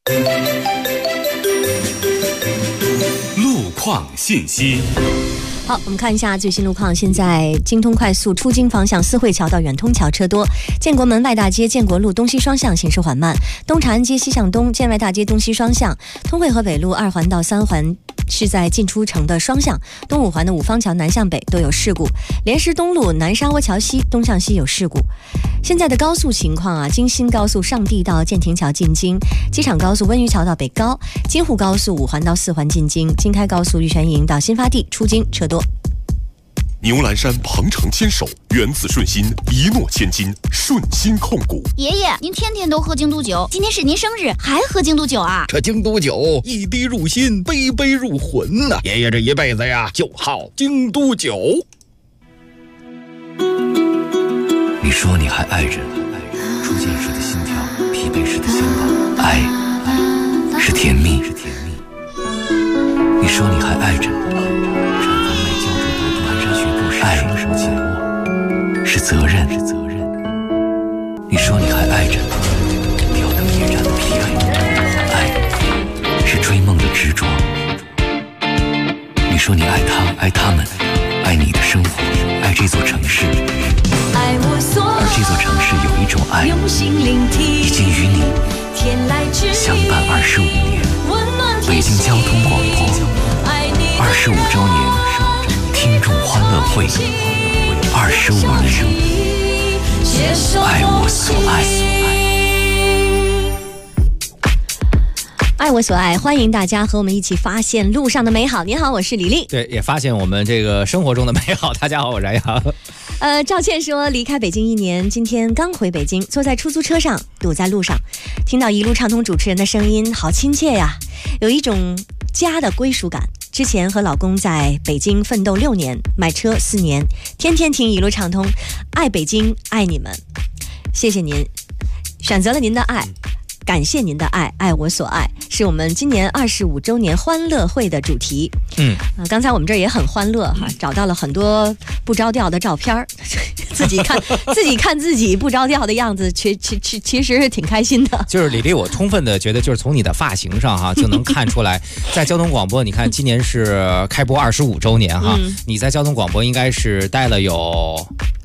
路况信息。 好，我们看一下最新路况。现在京通快速出京方向四惠桥到远通桥车多，建国门外大街建国路东西双向行驶缓慢，东长安街西向东、建外大街东西双向、通惠河北路2环到3环是在进出城的双向，东5环的五方桥南向北都有事故，莲石东路南沙窝桥西东向西有事故。现在的高速情况啊，京新高速上地到建亭桥进京，机场高速温榆桥到北高，京沪高速5环到4环进京，京开高速玉泉营到新发地出京车多。 牛栏山鹏程牵手，源自顺心，一诺千金，顺心控股。 爷爷，您天天都喝京都酒，今天是您生日，还喝京都酒啊？ 这京都酒一滴入心，杯杯入魂呐！爷爷这一辈子呀，就好京都酒。 你说你还爱着，初见时的心跳，疲惫时的心动，爱是甜蜜。你说你还爱着，爱是责任。你说你还爱着，吊灯夜战的疲惫，爱是追梦的执着。你说你爱他，爱他们，爱你的生活，爱这座城市。而这座城市有一种爱，已经与你相伴25年。北京交通广播25周年听众欢乐会，25年，爱我所爱。 爱我所爱，欢迎大家和我们一起发现路上的美好。您好，我是李丽。 对，也发现我们这个生活中的美好。大家好，我是杨洋。 赵倩说离开北京1年，今天刚回北京，坐在出租车上，堵在路上，听到一路畅通主持人的声音，好亲切呀，有一种家的归属感。之前和老公在北京奋斗6年，买车4年，天天听一路畅通，爱北京，爱你们，谢谢您，选择了您的爱，感谢您的爱，爱我所爱，是我们今年25周年欢乐会的主题。刚才我们这儿也很欢乐哈，找到了很多不着调的照片自己看自己不着调的样子，其实是挺开心的。 就是李丽，我充分的觉得，就是从你的发型上哈，就能看出来，在交通广播，你看今年是开播25周年哈，你在交通广播应该是待了有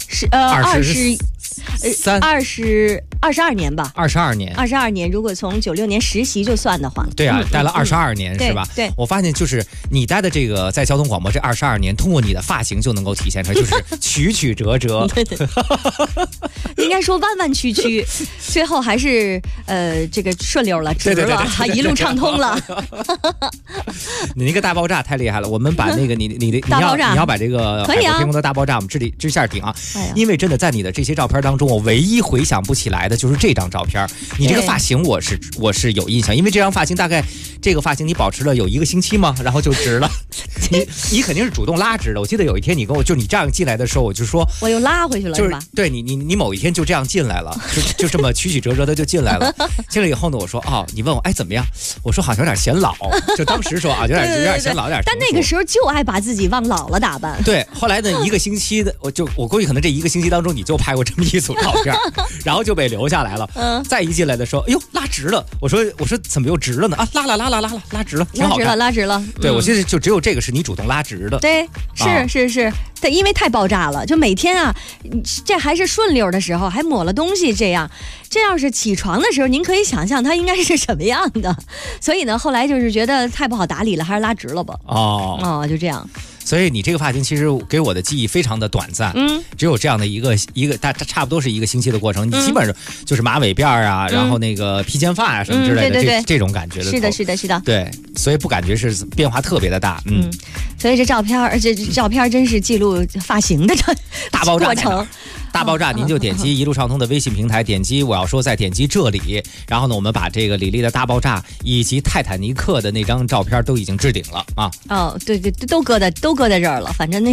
22年吧，22年。如果从96年实习就算的话，对啊，待了22年是吧？对，我发现就是你待的这个在交通广播这22年，通过你的发型就能够体现出来，就是曲曲折折，对， 应该说弯弯曲曲，最后还是这个顺溜了，直了，一路畅通了。 你那个大爆炸太厉害了，我们把那个你要把这个海阔天空的大爆炸我们支下顶啊，因为真的在你的这些照片当中，我唯一回想不起来的就是这张照片。你这个发型我是有印象，因为这张发型大概这个发型你保持了有1个星期吗？然后就直了。你肯定是主动拉直的。我记得有一天你跟我就你这样进来的时候，我就说我又拉回去了， 就是吧？ 对你某一天就这样进来了，就这么曲曲折折的就进来了。进来以后呢，我说你问我怎么样？我说好像有点显老，就当时说有点显老，有点。 但那个时候就爱把自己往老了打扮。 对，后来呢1个星期的，我估计可能这1个星期当中你就拍过这么一组照片，然后就被留留下来了。再一进来的时候，哎呦拉直了，我说怎么又直了呢？啊，拉直了，挺好看， 拉直了。 对，我现在就只有这个是你主动拉直的。 对，是。对，因为太爆炸了，就每天啊，这还是顺溜的时候，还抹了东西，这要是起床的时候，您可以想象它应该是什么样的。所以呢，后来就是觉得太不好打理了，还是拉直了吧。就这样。 所以你这个发型其实给我的记忆非常的短暂，只有这样的一个大差不多是一个星期的过程，你基本上就是马尾辫啊，然后那个披肩发啊什么之类的， 对这种感觉的。 是的。 对，所以不感觉是变化特别的大， 所以这照片，而且这照片真是记录发型的大爆炸过程。 大爆炸，您就点击一路畅通的微信平台，点击我要说，再点击这里，然后呢，我们把这个李丽的大爆炸以及泰坦尼克的那张照片都已经置顶了啊。 对，都搁在这儿了，反正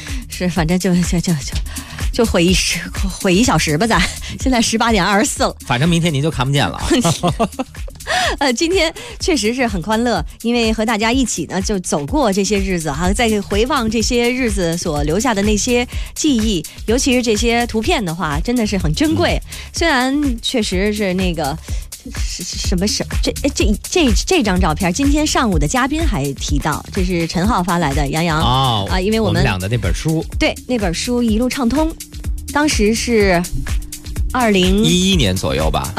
就毁1小时吧，咱现在18点24了， 反正明天您就看不见了。 今天确实是很欢乐，因为和大家一起呢就走过这些日子哈，再回望这些日子所留下的那些记忆，尤其是这些图片的话，真的是很珍贵。虽然确实是那个这张照片，今天上午的嘉宾还提到，这是陈浩发来的，杨洋因为我们俩的那本书， 对，那本书一路畅通，当时是 2011年左右吧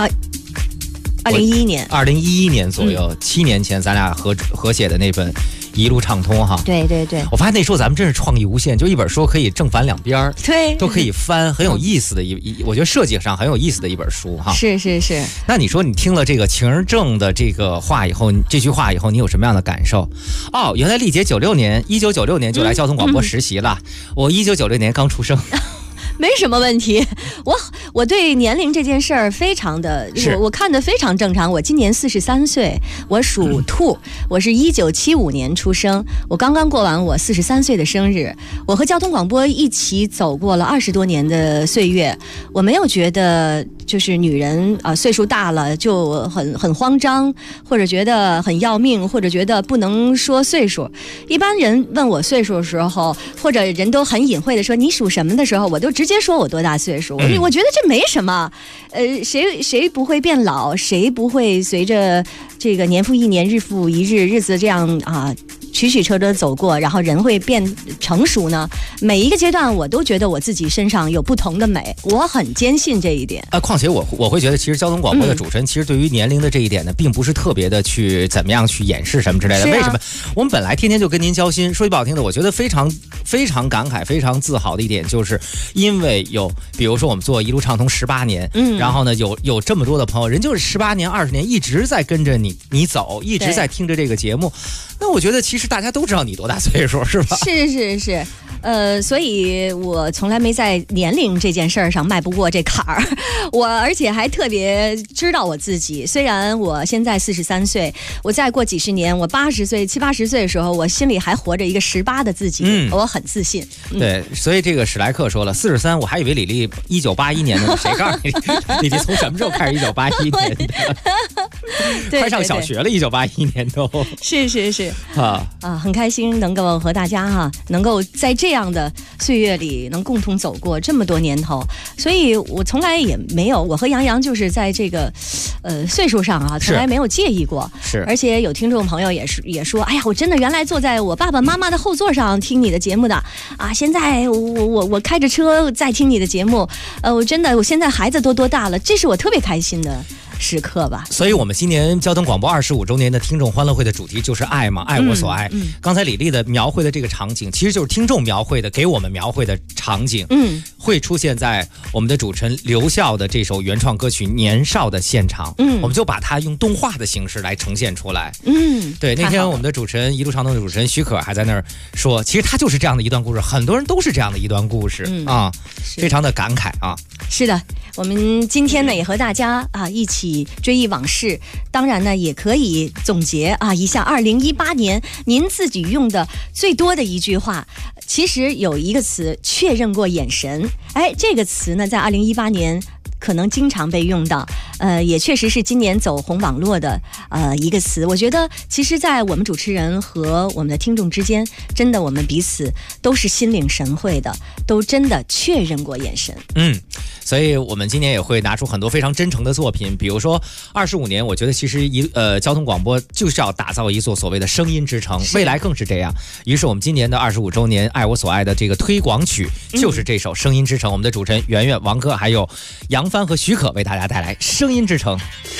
，2011年左右，7年前咱俩合写的那本一路畅通哈。 对， 我发现那时候咱们真是创意无限，就一本书可以正反两边， 对， 都可以翻，很有意思的我觉得设计上很有意思的一本书哈。 是。 那你说你听了这个情人正的这句话以后，你有什么样的感受？原来丽姐1996年就来交通广播实习了，我1996年刚出生。 没什么问题，我对年龄这件事儿非常的，我看得非常正常。我今年43岁，我属兔，我是1975年出生，我刚刚过完我43岁的生日。我和交通广播一起走过了20多年的岁月，我没有觉得就是女人岁数大了就很慌张，或者觉得很要命，或者觉得不能说岁数。一般人问我岁数的时候，或者人都很隐晦的说你属什么的时候，我都直接说我多大岁数。我觉得这没什么，谁不会变老，谁不会随着这个年复一年，日复一日，日子这样曲曲折折走过，然后人会变成熟呢？每一个阶段我都觉得我自己身上有不同的美，我很坚信这一点。 况且我会觉得，其实交通广播的主持人，其实对于年龄的这一点呢，并不是特别的去怎么样去掩饰什么之类的。为什么？我们本来天天就跟您交心，说句不好听的，我觉得非常非常感慨、非常自豪的一点，就是因为比如说我们做一路畅通18年，然后呢有这么多的朋友，人就是18年、20年一直在跟着你走，一直在听着这个节目。那我觉得其实大家都知道你多大岁数，是吧？ 是。所以我从来没在年龄这件事儿上迈不过这坎儿。而且还特别知道我自己，虽然我现在43岁，我再过几十年，我80岁、70、80岁的时候，我心里还活着一个18的自己，我很自信。 对，所以这个史莱克说了43，我还以为李丽1981年呢，谁告诉你？李丽从什么时候开始1981年的？快上小学了，1981年都。 是很开心能够和大家能够在这样的岁月里能共同走过这么多年头，所以我从来也没有，我和杨洋就是在这个岁数上从来没有介意过。 是， 而且有听众朋友也说，哎呀，我真的原来坐在我爸爸妈妈的后座上听你的节目的现在我开着车在听你的节目，我现在孩子都多大了，这是我特别开心的时刻吧。 所以我们今年交通广播25周年的听众欢乐会的主题就是爱嘛，爱我所爱。刚才李丽的描绘的这个场景，其实就是听众描绘的，给我们描绘的场景，会出现在我们的主持人刘笑的这首原创歌曲《年少》的现场。我们就把它用动画的形式来呈现出来。对，那天我们的主持人一路畅通的主持人许可还在那儿说，其实他就是这样的一段故事，很多人都是这样的一段故事非常的感慨啊。 是的，我们今天呢也和大家一起追忆往事，当然呢也可以总结一下2018年您自己用的最多的一句话。其实有一个词，确认过眼神。这个词呢在2018年可能经常被用到。 也确实是今年走红网络的一个词。我觉得其实在我们主持人和我们的听众之间，真的我们彼此都是心领神会的，都真的确认过眼神。 所以我们今年也会拿出很多非常真诚的作品，比如说25年，我觉得其实交通广播就是要打造一座所谓的声音之城，未来更是这样。于是我们今年的25周年爱我所爱的这个推广曲就是这首声音之城。我们的主持人圆圆、王哥还有杨帆和许可为大家带来声音之城。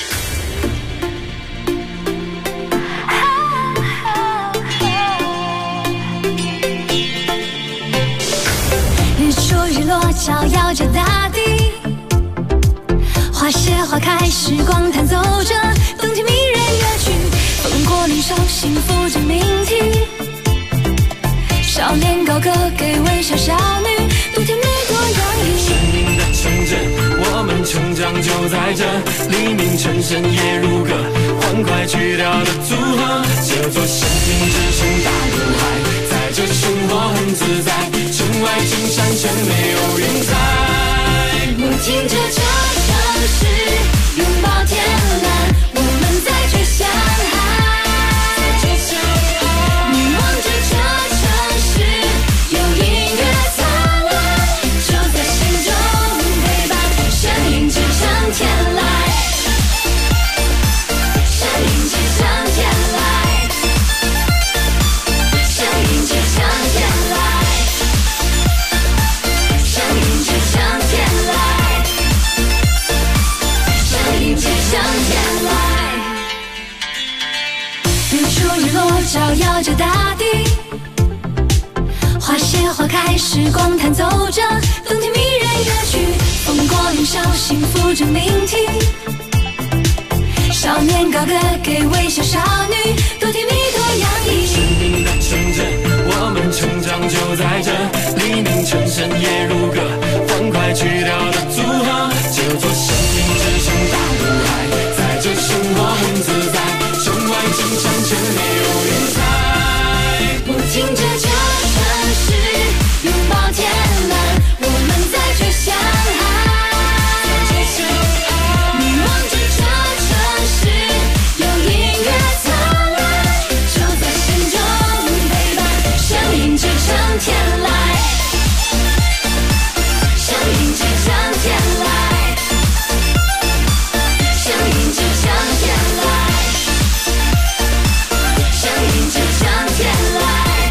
日出日落照耀着大地，花谢花开时光弹奏着动听迷人乐曲，风过林梢幸福着鸣啼，少年高歌给微笑少女，多甜美多洋溢。生命的城镇，我们成长就在这，黎明晨深夜如歌，欢快曲调的组合，这座生命之城大如海，在这生活很自在，城外青山却没有云彩。我听着这城市拥抱天蓝，我们在追向海。你望着这城市有音乐灿烂，就在心中陪伴，声音直向天来，声音直向天来，声音直向天来，声音直向天来，声音直向天来。日出日落照耀着大地，花谢花开时光弹奏着动听迷人乐曲，风过林梢幸福着鸣啼，少年高歌给微笑少女，多甜蜜多洋溢。生命的城镇，我们成长就在这，黎明晨深夜如歌，欢快曲调的组合，这座生命之城大如海，在这生活很自在，城外争抢却没有云彩。我听着这城市拥抱天蓝，我们在追向海。你望着这城市有音乐灿烂，就在心中陪伴，声音直向天来，声音直向天来，声音直向天来，声音直向天来，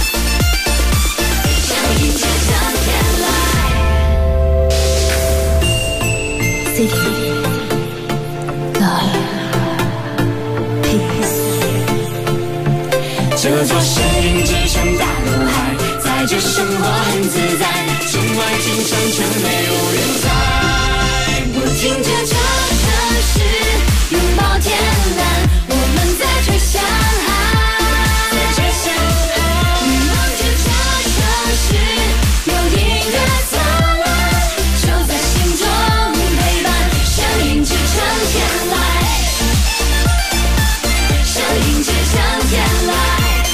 声音直向天来。City Love Peace， 这座声音之城大如海，在这生活很自在，城外青山却没有云彩。我听着这城市拥抱天蓝，我们在追向海。你望着这城市有音乐灿烂，就在心中陪伴，声音直向天来，声音直向天来，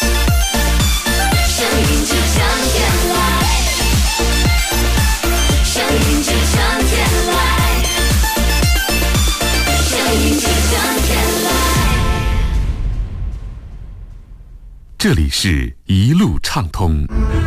声音直向天来，声音直向天来，声音直向天来。 这里是一路畅通。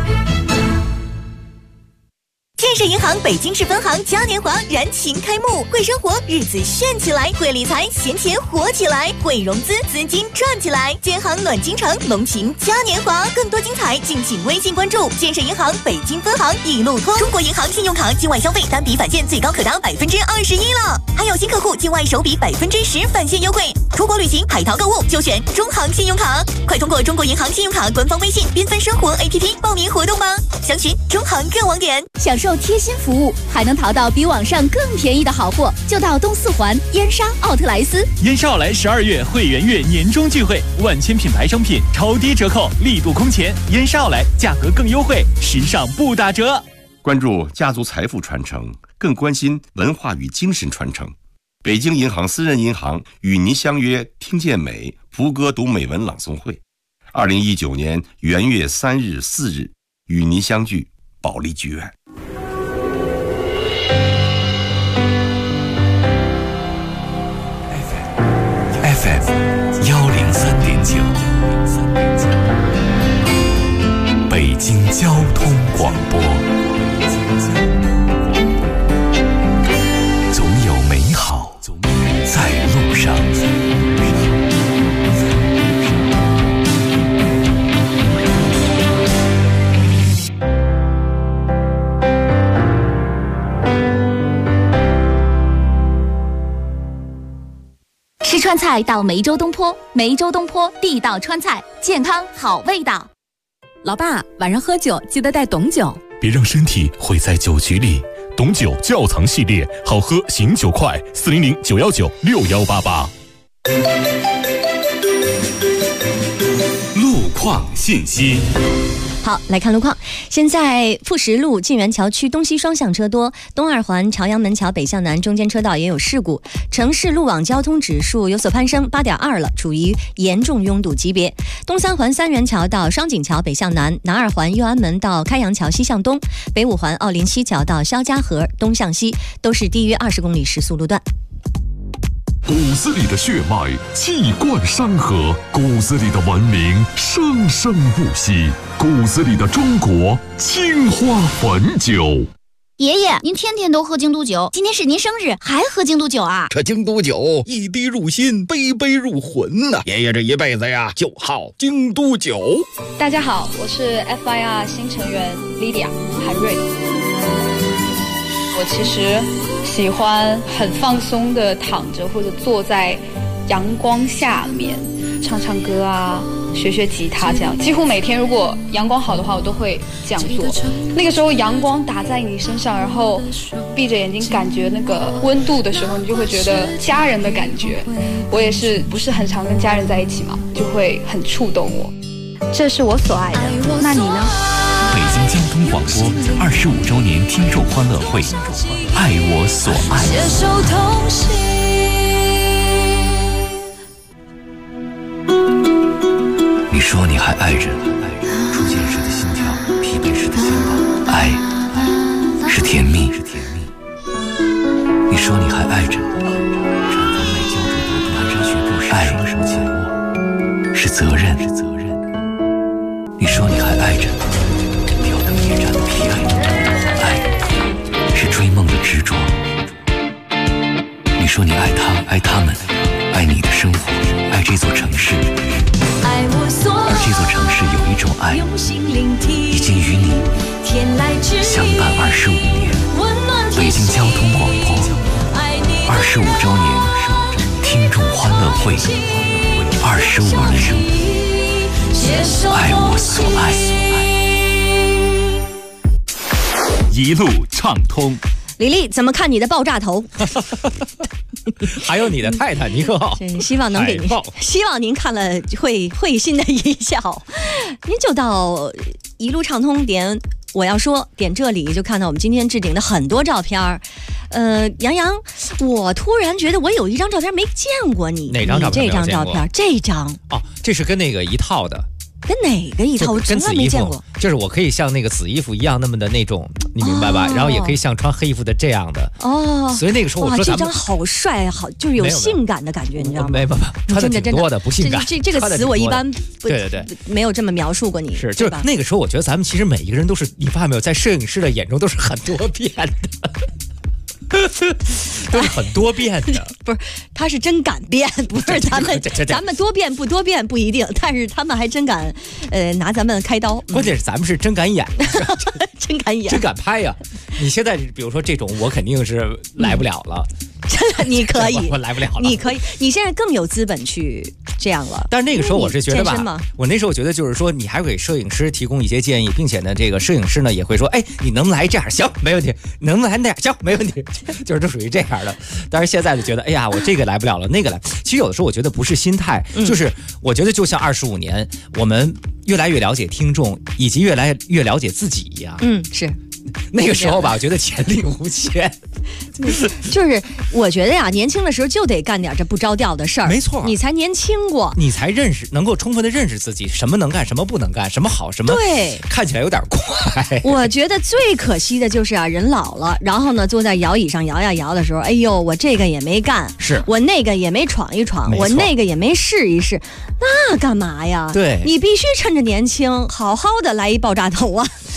建设银行北京市分行嘉年华燃情开幕，会生活日子炫起来，会理财闲钱活起来，会融资资金赚起来。建行暖京城浓情嘉年华，更多精彩敬请微信关注建设银行北京分行一路通。中国银行信用卡境外消费单笔返现最高可达21%了，还有新客户境外首笔10%返现优惠。出国旅行海淘购物就选中行信用卡，快通过中国银行信用卡官方微信缤纷生活 APP 报名活动吧，详询中行各网点。 享受贴心服务，还能淘到比网上更便宜的好货，就到东四环燕莎奥特莱斯。 燕莎奥莱12月会员月年终聚会，万千品牌商品超低折扣，力度空前。燕莎奥莱价格更优惠，时尚不打折。 关注家族财富传承，更关心文化与精神传承。北京银行私人银行与您相约听见美福歌读美文朗诵会，2019年元月3日、4日与您相聚保利剧院。 吃川菜到梅州东坡，梅州东坡地道川菜，健康好味道。 老爸，晚上喝酒记得带董酒， 别让身体毁在酒局里。董酒窖藏系列，好喝醒酒快，400-919-6188。 路况信息。 好，来看路况。现在富石路晋源桥区东西双向车多，东二环朝阳门桥北向南中间车道也有事故，城市路网交通指数有所攀升，8.2了，处于严重拥堵级别。东三环三元桥到双井桥北向南，南二环右安门到开阳桥西向东，北五环奥林西桥到肖家河东向西都是低于20公里时速路段。 骨子里的血脉气贯山河，骨子里的文明生生不息，骨子里的中国青花汾酒。 爷爷，您天天都喝京都酒，今天是您生日，还喝京都酒啊？ 这京都酒一滴入心，杯杯入魂呐！爷爷这一辈子呀，就好京都酒。 大家好，我是 FIR 新成员 Lydia 韩瑞。我其实喜欢很放松的躺着或者坐在阳光下面唱唱歌啊，学学吉他，这样几乎每天如果阳光好的话我都会这样做。那个时候阳光打在你身上，然后闭着眼睛感觉那个温度的时候，你就会觉得家人的感觉。我也是不是很常跟家人在一起嘛，就会很触动我。这是我所爱的，那你呢？ 北京交通广播25周年听众欢乐会，爱我所爱。 携手同行。 你说你还爱着，初见时的心跳，疲惫时的肩膀，爱是甜蜜。你说你还爱着，产房内胶着的蹒跚学步时双手紧握，是责任。你说你还爱着。野战的疲惫，爱是追梦的执着。你说你爱他，爱他们，爱你的生活，爱这座城市。而这座城市有一种爱，已经与你相伴25年。北京交通广播25周年听众欢乐会，25年，爱我所爱。 一路畅通。 李丽，怎么看你的爆炸头？ 还有你的泰坦尼克号， 希望能给您，希望您看了会心的一笑。您就到一路畅通点我要说点这里，就看到我们今天置顶的很多照片。杨洋，我突然觉得我有一张照片没见过你。 哪张照片？ 这张照片，这张哦，这是跟那个一套的。 跟哪个一套？我从来没见过。 就是我可以像那个紫衣服一样那么的那种，你明白吧？然后也可以像穿黑衣服的这样的。哦。所以那个时候我说这张好帅，好就是有性感的感觉，你知道吗？ 没，穿的挺多的，不性感。 这个词我一般对没有这么描述过你。 是，就是那个时候，我觉得咱们其实每一个人都是，你发现没有，在摄影师的眼中都是很多变的。都是很多变的， 不是，他是真敢变，不是咱们多变不多变不一定，但是他们还真敢，拿咱们开刀。 关键是咱们是真敢演， 真敢演， 真敢拍呀！你现在比如说这种，我肯定是来不了了。 真的，你可以， 我来不了了。 你可以，你现在更有资本去这样了。 但是那个时候我是觉得吧，我那时候觉得就是说，你还会给摄影师提供一些建议，并且呢，这个摄影师呢也会说，哎，你能来这样行，没问题；能来那样行，没问题。就是都属于这样的。但是现在就觉得，哎呀，我这个来不了了，那个来。其实有的时候我觉得不是心态，就是我觉得就像25年，我们越来越了解听众，以及越来越了解自己一样。 是。 那个时候吧，我觉得潜力无限。 就是我觉得呀，年轻的时候就得干点这不着调的事儿， 没错， 你才年轻过， 你才能够充分的认识自己，什么能干，什么不能干，什么好，什么对， 看起来有点快。 我觉得最可惜的就是啊，人老了，然后呢，坐在摇椅上摇呀摇的时候，哎呦，我这个也没干， 是我那个也没闯一闯，我那个也没试一试，那干嘛呀？ 对， 你必须趁着年轻，好好的来一爆炸头啊！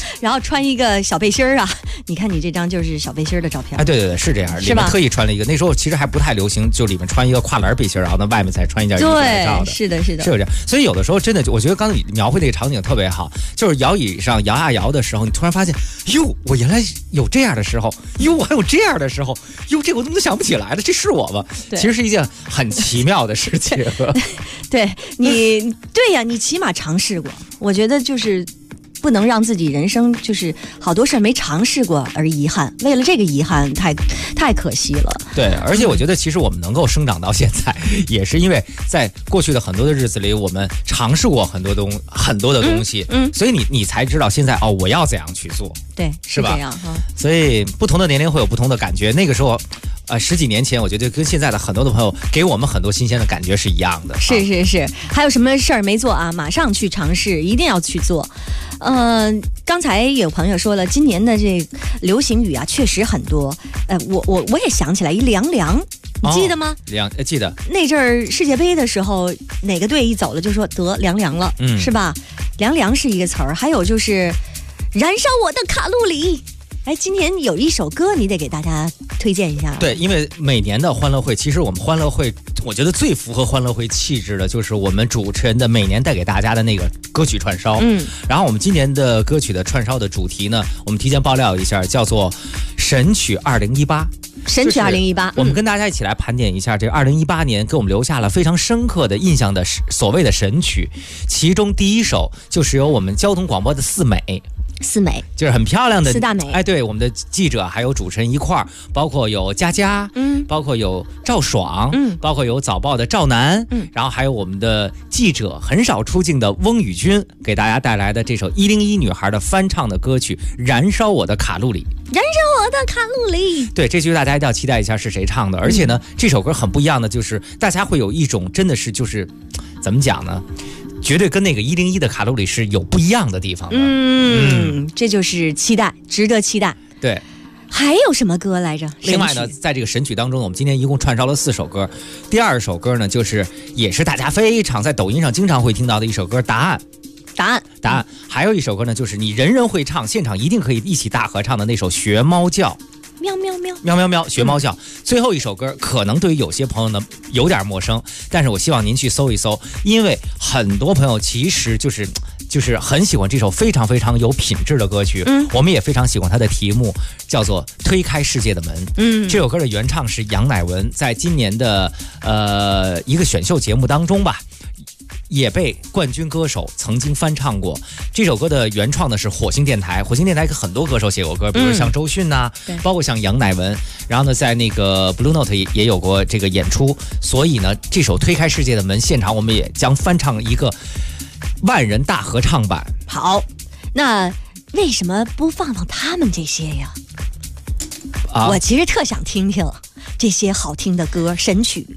然后穿一个小背心儿啊。你看你这张就是小背心儿的照片。 哎，对对对，是这样，里面特意穿了一个。那时候其实还不太流行，就里面穿一个跨栏背心，然后呢外面再穿一件衣服来照的。 是的，是的， 是有这样。所以有的时候真的，我觉得刚才你描绘那个场景特别好，就是摇椅上摇啊摇的时候，你突然发现，哟，我原来有这样的时候，哟，我还有这样的时候，哟，这我怎么都想不起来了，这是我吗？其实是一件很奇妙的事情。 对呀，你起码尝试过，我觉得就是不能让自己人生就是好多事没尝试过而遗憾，为了这个遗憾太可惜了。 对，而且我觉得其实我们能够生长到现在，也是因为在过去的很多的日子里，我们尝试过很多的东西，所以你才知道现在我要怎样去做， 对， 是吧？ 这样哈。 所以不同的年龄会有不同的感觉。那个时候，10几年前，我觉得跟现在的很多的朋友给我们很多新鲜的感觉是一样的。 是，还有什么事儿没做啊？马上去尝试，一定要去做。刚才有朋友说了，今年的这流行语啊，确实很多。我也想起来一凉凉，你记得吗？ 记得。 那阵儿世界杯的时候，哪个队一走了就说得凉凉了，是吧？凉凉是一个词儿，还有就是燃烧我的卡路里。哎，今年有一首歌，你得给大家推荐一下。 对，因为每年的欢乐会，其实我们欢乐会，我觉得最符合欢乐会气质的，就是我们主持人的每年带给大家的那个歌曲串烧。然后我们今年的歌曲的串烧的主题呢，我们提前爆料一下，叫做神曲2018。 神曲2018， 我们跟大家一起来盘点一下这个2018年给我们留下了非常深刻的印象的所谓的神曲，其中第一首就是由我们交通广播的四美就是很漂亮的四大美。 哎，对，我们的记者还有主持人一块儿，包括有佳佳，包括有赵爽，包括有早报的赵楠，然后还有我们的记者很少出镜的翁宇君，给大家带来的这首101女孩的翻唱的歌曲《燃烧我的卡路里》。 燃烧我的卡路里。 对，这句大家一定要期待一下是谁唱的。而且呢，这首歌很不一样的，就是大家会有一种真的是就是怎么讲呢？绝对跟那个101的卡路里是有不一样的地方的。 这就是期待，值得期待。 对， 还有什么歌来着？ 另外呢，在这个神曲当中，我们今天一共串烧了4首歌。第二首歌呢，就是也是大家非常在抖音上经常会听到的一首歌，答案。还有一首歌呢，就是你人人会唱，现场一定可以一起大合唱的那首学猫叫。 喵喵喵喵喵喵，学猫叫。最后一首歌可能对于有些朋友呢有点陌生，但是我希望您去搜一搜，因为很多朋友其实就是很喜欢这首非常非常有品质的歌曲。我们也非常喜欢它的题目，叫做《推开世界的门》。这首歌的原唱是杨乃文，在今年的一个选秀节目当中吧，也被冠军歌手曾经翻唱过。这首歌的原创呢是火星电台，火星电台很多歌手写过歌，比如像周迅呐，包括像杨乃文，然后呢在那个 Blue Note 也有过这个演出。所以呢，这首《推开世界的门》现场我们也将翻唱一个万人大合唱版。 好，那为什么不放他们这些呀？我其实特想听听这些好听的歌神曲。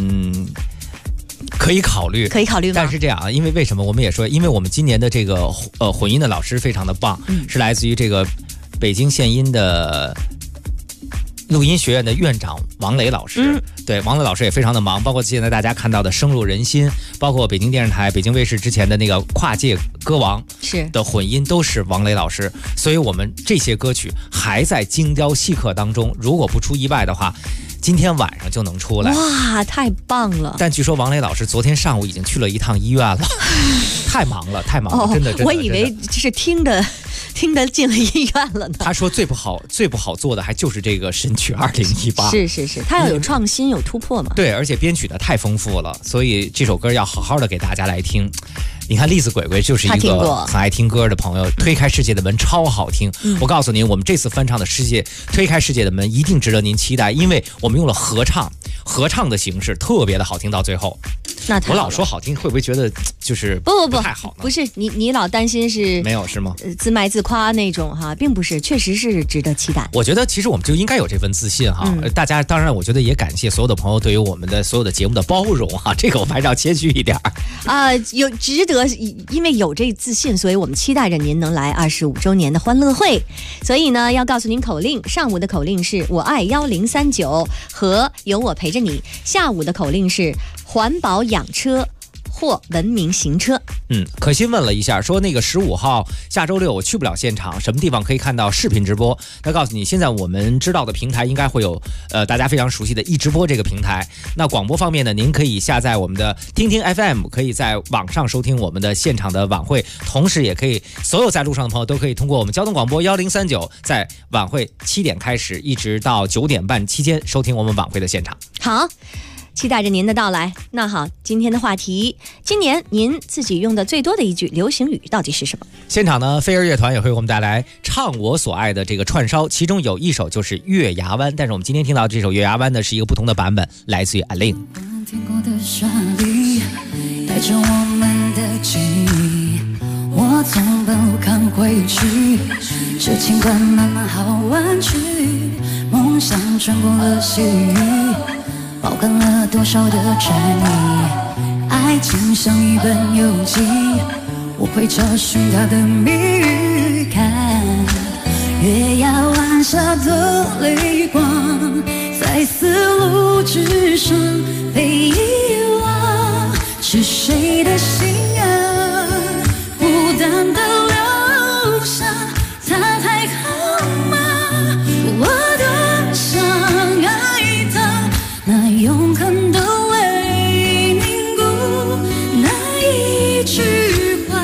可以考虑吗？但是这样啊，因为为什么我们也说，因为我们今年的这个混音的老师非常的棒，是来自于这个北京献音的录音学院的院长王磊老师。对，王磊老师也非常的忙，包括现在大家看到的深入人心，包括北京电视台、北京卫视之前的那个跨界歌王的混音都是王磊老师。所以我们这些歌曲还在精雕细刻当中，如果不出意外的话，今天晚上就能出来。 哇，太棒了！ 但据说王磊老师昨天上午已经去了一趟医院了，太忙了，真的。 我以为是听得进了医院了呢。 他说最不好做的还就是这个神曲2018。 是，他要有创新，有突破嘛。 对，而且编曲的太丰富了，所以这首歌要好好的给大家来听。你看栗子鬼鬼就是一个很爱听歌的朋友，推开世界的门超好听。我告诉您，我们这次翻唱的推开世界的门一定值得您期待，因为我们用了合唱的形式，特别的好听到最后。 那我老说好听，会不会觉得就是不太好呢？ 不是，你老担心是没有是吗？ 自卖自夸那种哈，并不是，确实是值得期待。 我觉得其实我们就应该有这份自信哈。大家当然，我觉得也感谢所有的朋友对于我们的所有的节目的包容哈，这个我们还是要谦虚一点有值得，因为有这自信，所以我们期待着您能来25周年的欢乐会。所以呢，要告诉您口令，上午的口令是我爱1039和有我陪着你，下午的口令是环保养车或文明行车。 可心问了一下，说那个15号下周六我去不了现场，什么地方可以看到视频直播？他告诉你，现在我们知道的平台应该会有大家非常熟悉的易直播这个平台。那广播方面呢，您可以下载我们的听听 FM， 可以在网上收听我们的现场的晚会，同时也可以所有在路上的朋友都可以通过我们交通广播1039，在晚会7点开始一直到9点半期间收听我们晚会的现场。 好，期待着您的到来。那好，今天的话题，今年您自己用的最多的一句流行语到底是什么？ 现场呢，飞儿乐团也会为我们带来唱我所爱的这个串烧，其中有一首就是月牙湾，但是我们今天听到这首月牙湾呢是一个不同的版本，来自于阿令。 天空的沙砾带着我们的记忆，我从不堪回去，这情感慢慢好弯曲，梦想穿过了细雨，包含了多少的执迷，爱情像一本游记，我会找寻它的谜语。看月牙湾下的泪光，在丝路之上被遗忘，是谁的心啊，孤单的留下，他还好吗？我多想爱他，那永恒的泪凝固，那一句话，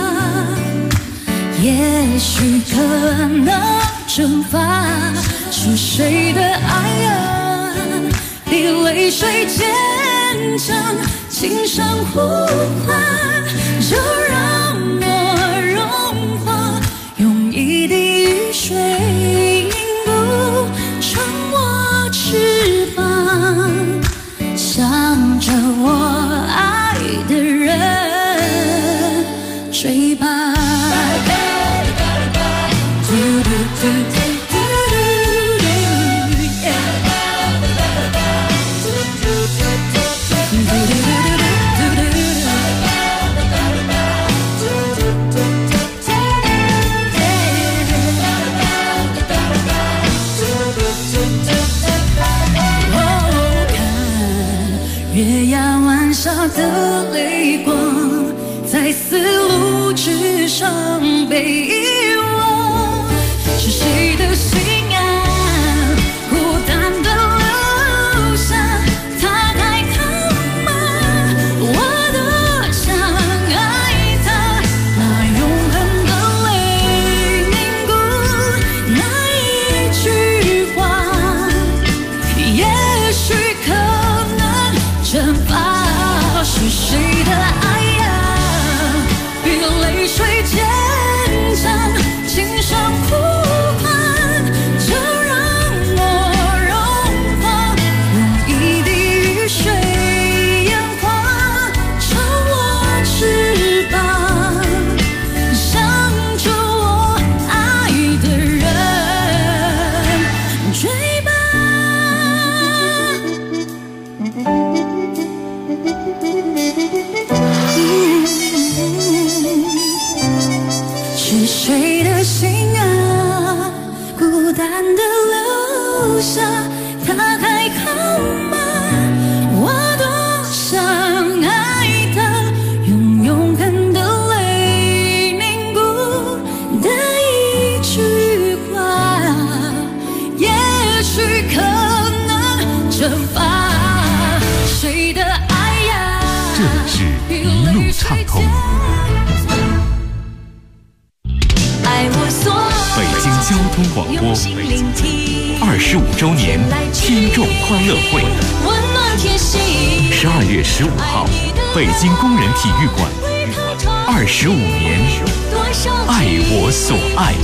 也许可能蒸发，是谁的爱啊，比泪水坚强，轻声呼唤，就让我融化，用一滴雨水凝固成我翅膀，向着我爱的人追吧。月牙湾下的泪光，在丝路之上被遗忘，是谁的心啊，孤单的留下，他还好吗？我多想爱他，那永恒的泪凝固，那一句话，也许可能蒸发，是谁的爱呀，比泪水坚强，轻声呼唤，就让我融化，用一滴雨水淹化成我翅膀，向着我爱的人追吧。是谁的心啊，孤单的留下，他还好吗？我多想爱他，用永恒的泪凝固的一句话，也许可能蒸发，谁的爱呀？ 这里是一路畅通。北京交通广播25周年听众欢乐会，12月15号，北京工人体育馆，25年，爱我所爱。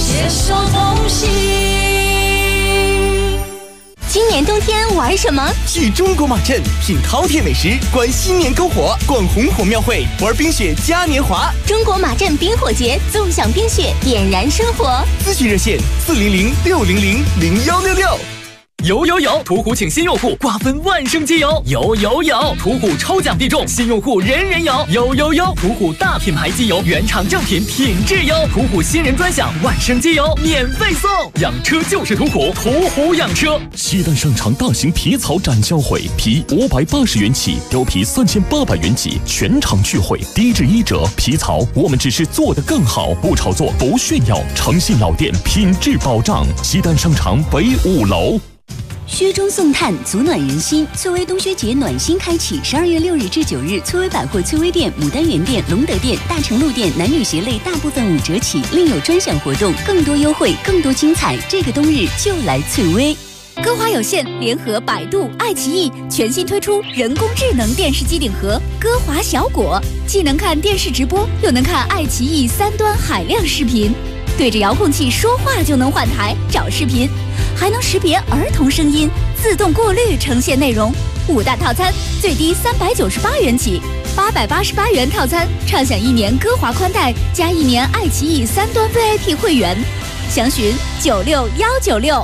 今年冬天玩什么？ 去中国马镇品饕餮美食，观新年篝火，逛红火庙会，玩冰雪嘉年华。 中国马镇冰火节，纵享冰雪，点燃生活。 咨询热线400-600-0166。 有！途虎请新用户瓜分万圣节有！有！途虎抽奖必中，新用户人人有！有！途虎大品牌机油，原厂正品，品质优。途虎新人专享万圣节油免费送，养车就是途虎，途虎养车。 西单商场大型皮草展销会，皮580元起，貂皮3800元起，全场聚会，低至1折。皮草我们只是做得更好，不炒作，不炫耀，诚信老店，品质保障。西单商场北5楼。 薛中送炭，足暖人心。翠微冬薛节暖心开启，12月6日至9日，翠微百货翠微店、牡丹园店、隆德店、大成路店男女鞋类大部分5折起，另有专享活动，更多优惠，更多精彩。这个冬日就来翠微。 歌华有线联合百度、爱奇艺全新推出人工智能电视机顶盒歌华小果，既能看电视直播，又能看爱奇艺3端海量视频。对着遥控器说话就能换台找视频，还能识别儿童声音，自动过滤呈现内容。5大套餐最低398元起，888元套餐畅享1年歌华宽带加1年爱奇艺3端 VIP 会员，详询96196。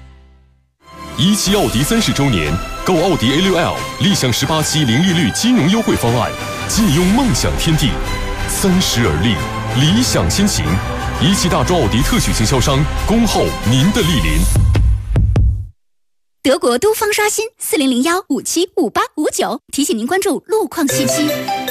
17奥迪30周年，购奥迪 A6L 立享18期零利率金融优惠方案，尽拥梦想天地。30而立，理想先行。17大洲奥迪特许经销商，恭候您的莅临。 德国都方刷新4001575859，提醒您关注路况信息。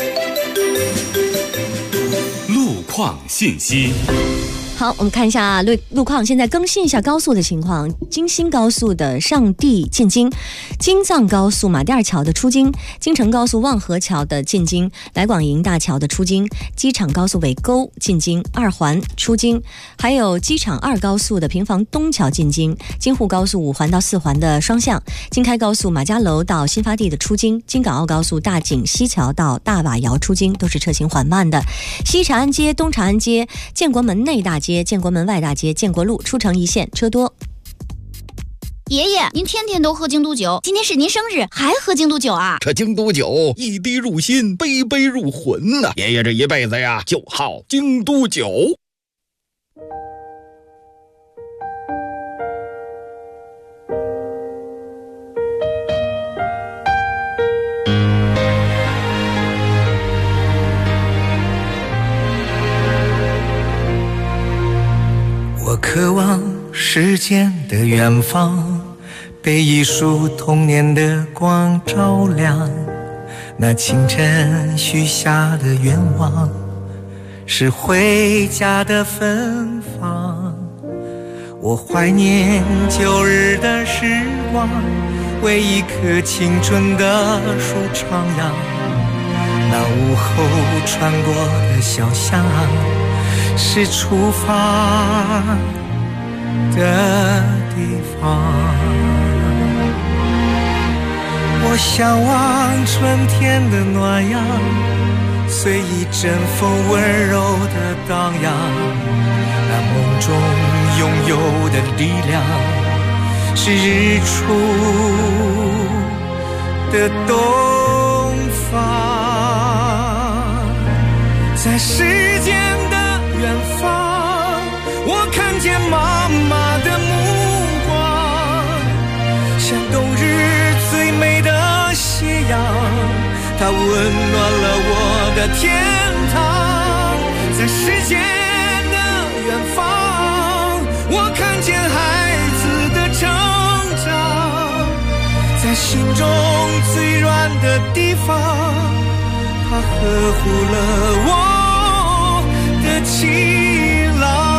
路况信息。 好，我们看一下路况，现在更新一下高速的情况。京新高速的上地进京，京藏高速马甸桥的出京，京承高速望河桥的进京，来广营大桥的出京，机场高速尾沟进京，2环出京，还有机场2高速的平房东桥进京，京沪高速5环到4环的双向，京开高速马家楼到新发地的出京，京港澳高速大井西桥到大瓦窑出京都是车行缓慢的。西长安街、东长安街、建国门内大街、建国门外大街、建国路出城一线车多。 爷爷，您天天都喝京都酒，今天是您生日，还喝京都酒啊？ 这京都酒一滴入心，杯杯入魂呐！爷爷这一辈子呀，就好京都酒。 我渴望时间的远方，被一束童年的光照亮。那清晨许下的愿望，是回家的芬芳。我怀念旧日的时光，为一棵青春的树徜徉。那午后穿过的小巷，是出发的地方。我向往春天的暖阳，随一阵风温柔的荡漾。那梦中拥有的力量，是日出的东方。在时间的远方，我看见妈妈的目光，像冬日最美的斜阳，它温暖了我的天堂。在时间的远方，我看见孩子的成长，在心中最软的地方，它呵护了我的情郎。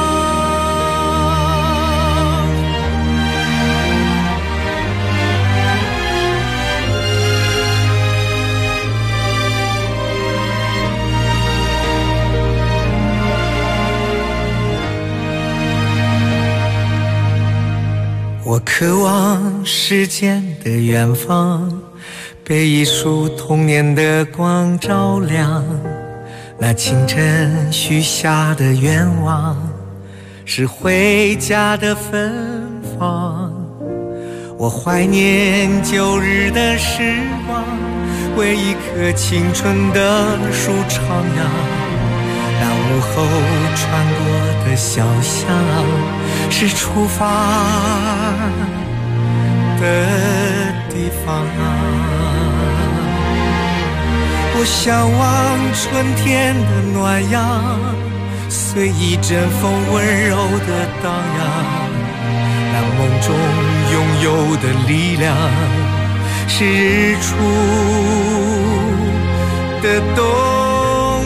我渴望时间的远方，被一束童年的光照亮。那清晨许下的愿望，是回家的芬芳。我怀念旧日的时光，为一棵青春的树徜徉。那午后穿过的小巷，是出发的地方我向往春天的暖阳，随一阵风温柔的荡漾，那梦中拥有的力量是日出的东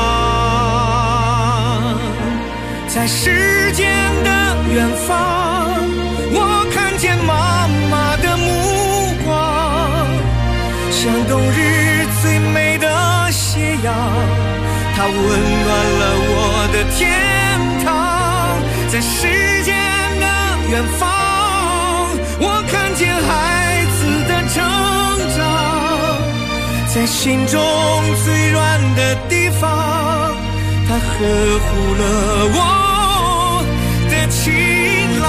方。在时间的远方，我看见妈妈的目光，像冬日最美的斜阳，它温暖了我的天堂。在时间的远方，我看见孩子的成长，在心中最软的地方，它呵护了我的晴朗。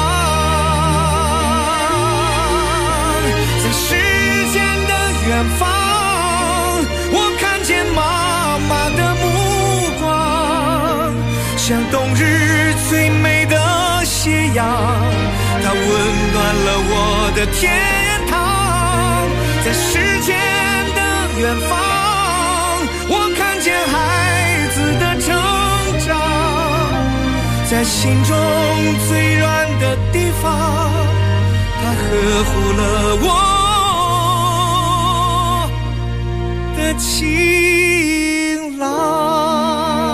在时间的远方，我看见妈妈的目光，像冬日最美的斜阳，它温暖了我的天堂。在时间的远方，我看见孩子的成长，在心中最软的地方，它呵护了我的晴朗。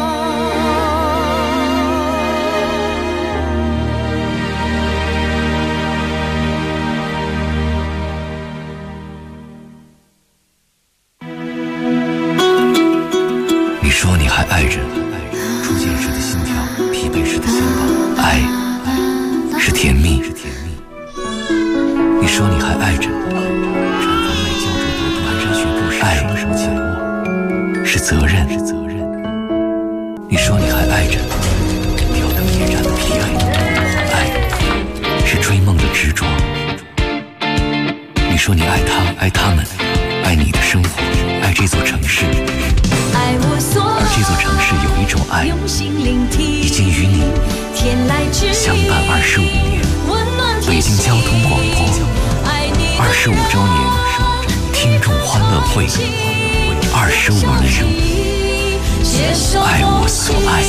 你说你还爱着初见时的心跳，疲惫时的肩膀，爱是甜蜜。你说你还爱着缠绵美娇着朵蹒跚学步时双手紧握，是责任。你说你还爱着吊灯夜战的疲惫，爱是追梦的执着。你说你爱他，爱他们，爱你的生活，爱这座城市。而这座城市有一种爱，已经与你相伴25年。北京交通广播25周年听众欢乐会，25年，爱我所爱。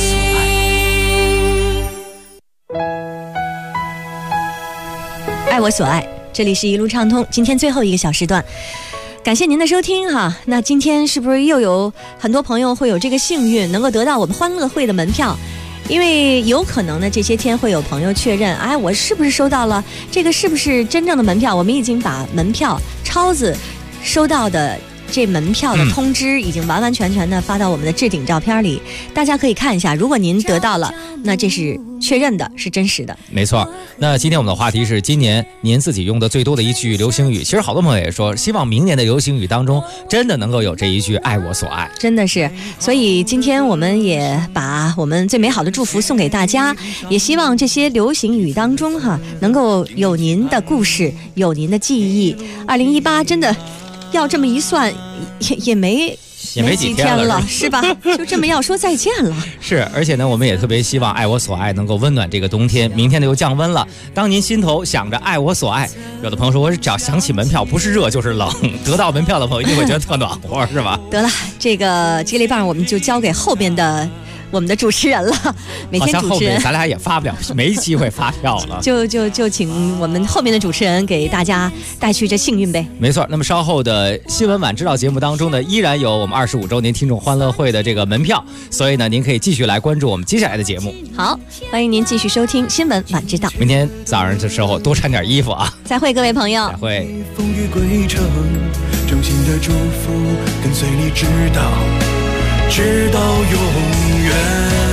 爱我所爱，这里是一路畅通，今天最后一个小时段。感谢您的收听哈，那今天是不是又有很多朋友会有这个幸运能够得到我们欢乐会的门票？因为有可能呢，这些天会有朋友确认，哎，我是不是收到了这个是不是真正的门票？我们已经把门票超子收到的这门票的通知已经完完全全的发到我们的置顶照片里，大家可以看一下。如果您得到了，那这是确认的，是真实的。 没错。那今天我们的话题是今年您自己用的最多的一句流行语。其实好多朋友也说，希望明年的流行语当中真的能够有这一句爱我所爱。 真的是，所以今天我们也把我们最美好的祝福送给大家，也希望这些流行语当中能够有您的故事，有您的记忆。2018真的要这么一算，也没几天了，是吧？就这么要说再见了。 是，而且呢，我们也特别希望爱我所爱能够温暖这个冬天。明天呢又降温了，当您心头想着爱我所爱，有的朋友说，我只要想起门票，不是热就是冷，得到门票的朋友一定会觉得特暖和，是吧？ 得了，这个接力棒我们就交给后边的我们的主持人了。每天主持人好像后面咱俩也发不了，没机会发票了。 就请我们后面的主持人给大家带去这幸运呗。 没错，那么稍后的新闻晚知道节目当中呢，依然有我们25周年听众欢乐会的这个门票，所以呢，您可以继续来关注我们接下来的节目。 好，欢迎您继续收听新闻晚知道。 明天早上的时候多穿点衣服啊！ 再会，各位朋友。 再会。 风雨归程，衷心的祝福跟随你直到永远。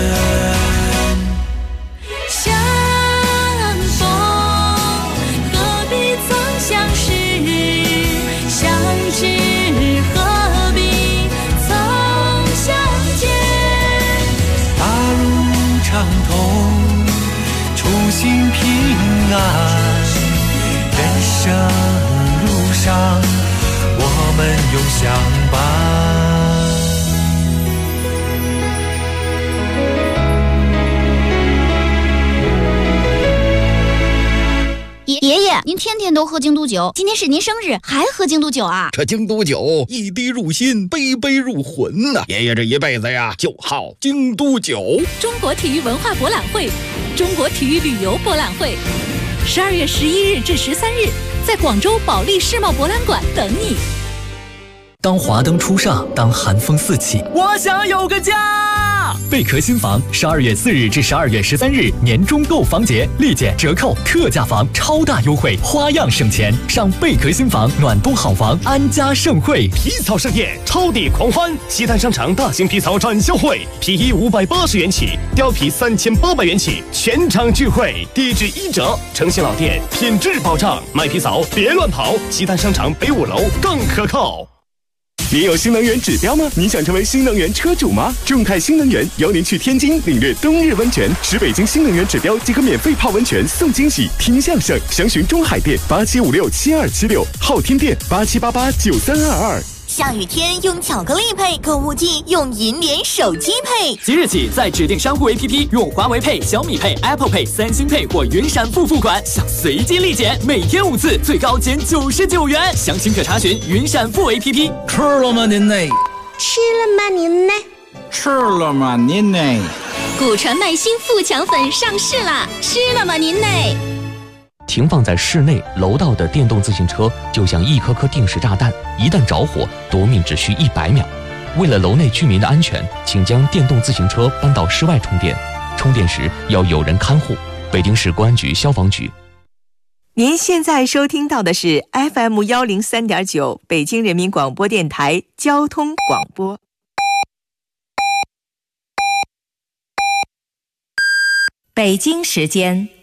相逢何必曾相识，相知何必曾相见。 大路畅通，初心平安，人生路上我们永相伴。 爷爷， 您天天都喝京都酒，今天是您生日，还喝京都酒啊？ 这京都酒一滴入心，杯杯入魂呐！爷爷这一辈子呀，就好京都酒。 中国体育文化博览会、中国体育旅游博览会，12月11日至13日，在广州保利世贸博览馆等你。 当华灯初上，当寒风四起，我想有个家。贝壳新房12月4日至12月13日年中购房节，立减折扣，特价房，超大优惠，花样省钱。上贝壳新房暖冬好房，安家盛会， 皮草盛宴，超抵狂欢！西单商场大型皮草展销会，皮衣580元起，貂皮3800元起，全场聚会，低至1折，诚信老店，品质保障。买皮草别乱跑，西单商场北5楼更可靠。 您有新能源指标吗？你想成为新能源车主吗？众泰新能源邀您去天津领略冬日温泉，持北京新能源指标即可免费泡温泉送惊喜，听相声。详询中海店87567276，昊天店87889322。 下雨天用巧克力配，购物季用银联手机配。 即日起，在指定商户 APP 用华为配、小米配、Apple Pay、三星配或云闪付付款，享随机立减，每天5次，最高减99元。详情可查询云闪付 APP。 吃了吗您呢？ 吃了吗您呢？ 吃了吗您呢？ 古传麦新富强粉上市啦！吃了吗您呢？ 停放在室内楼道的电动自行车就像一颗颗定时炸弹，一旦着火，夺命只需100秒。为了楼内居民的安全，请将电动自行车搬到室外充电，充电时要有人看护。北京市公安局消防局。 您现在收听到的是 FM103.9 北京人民广播电台交通广播。北京时间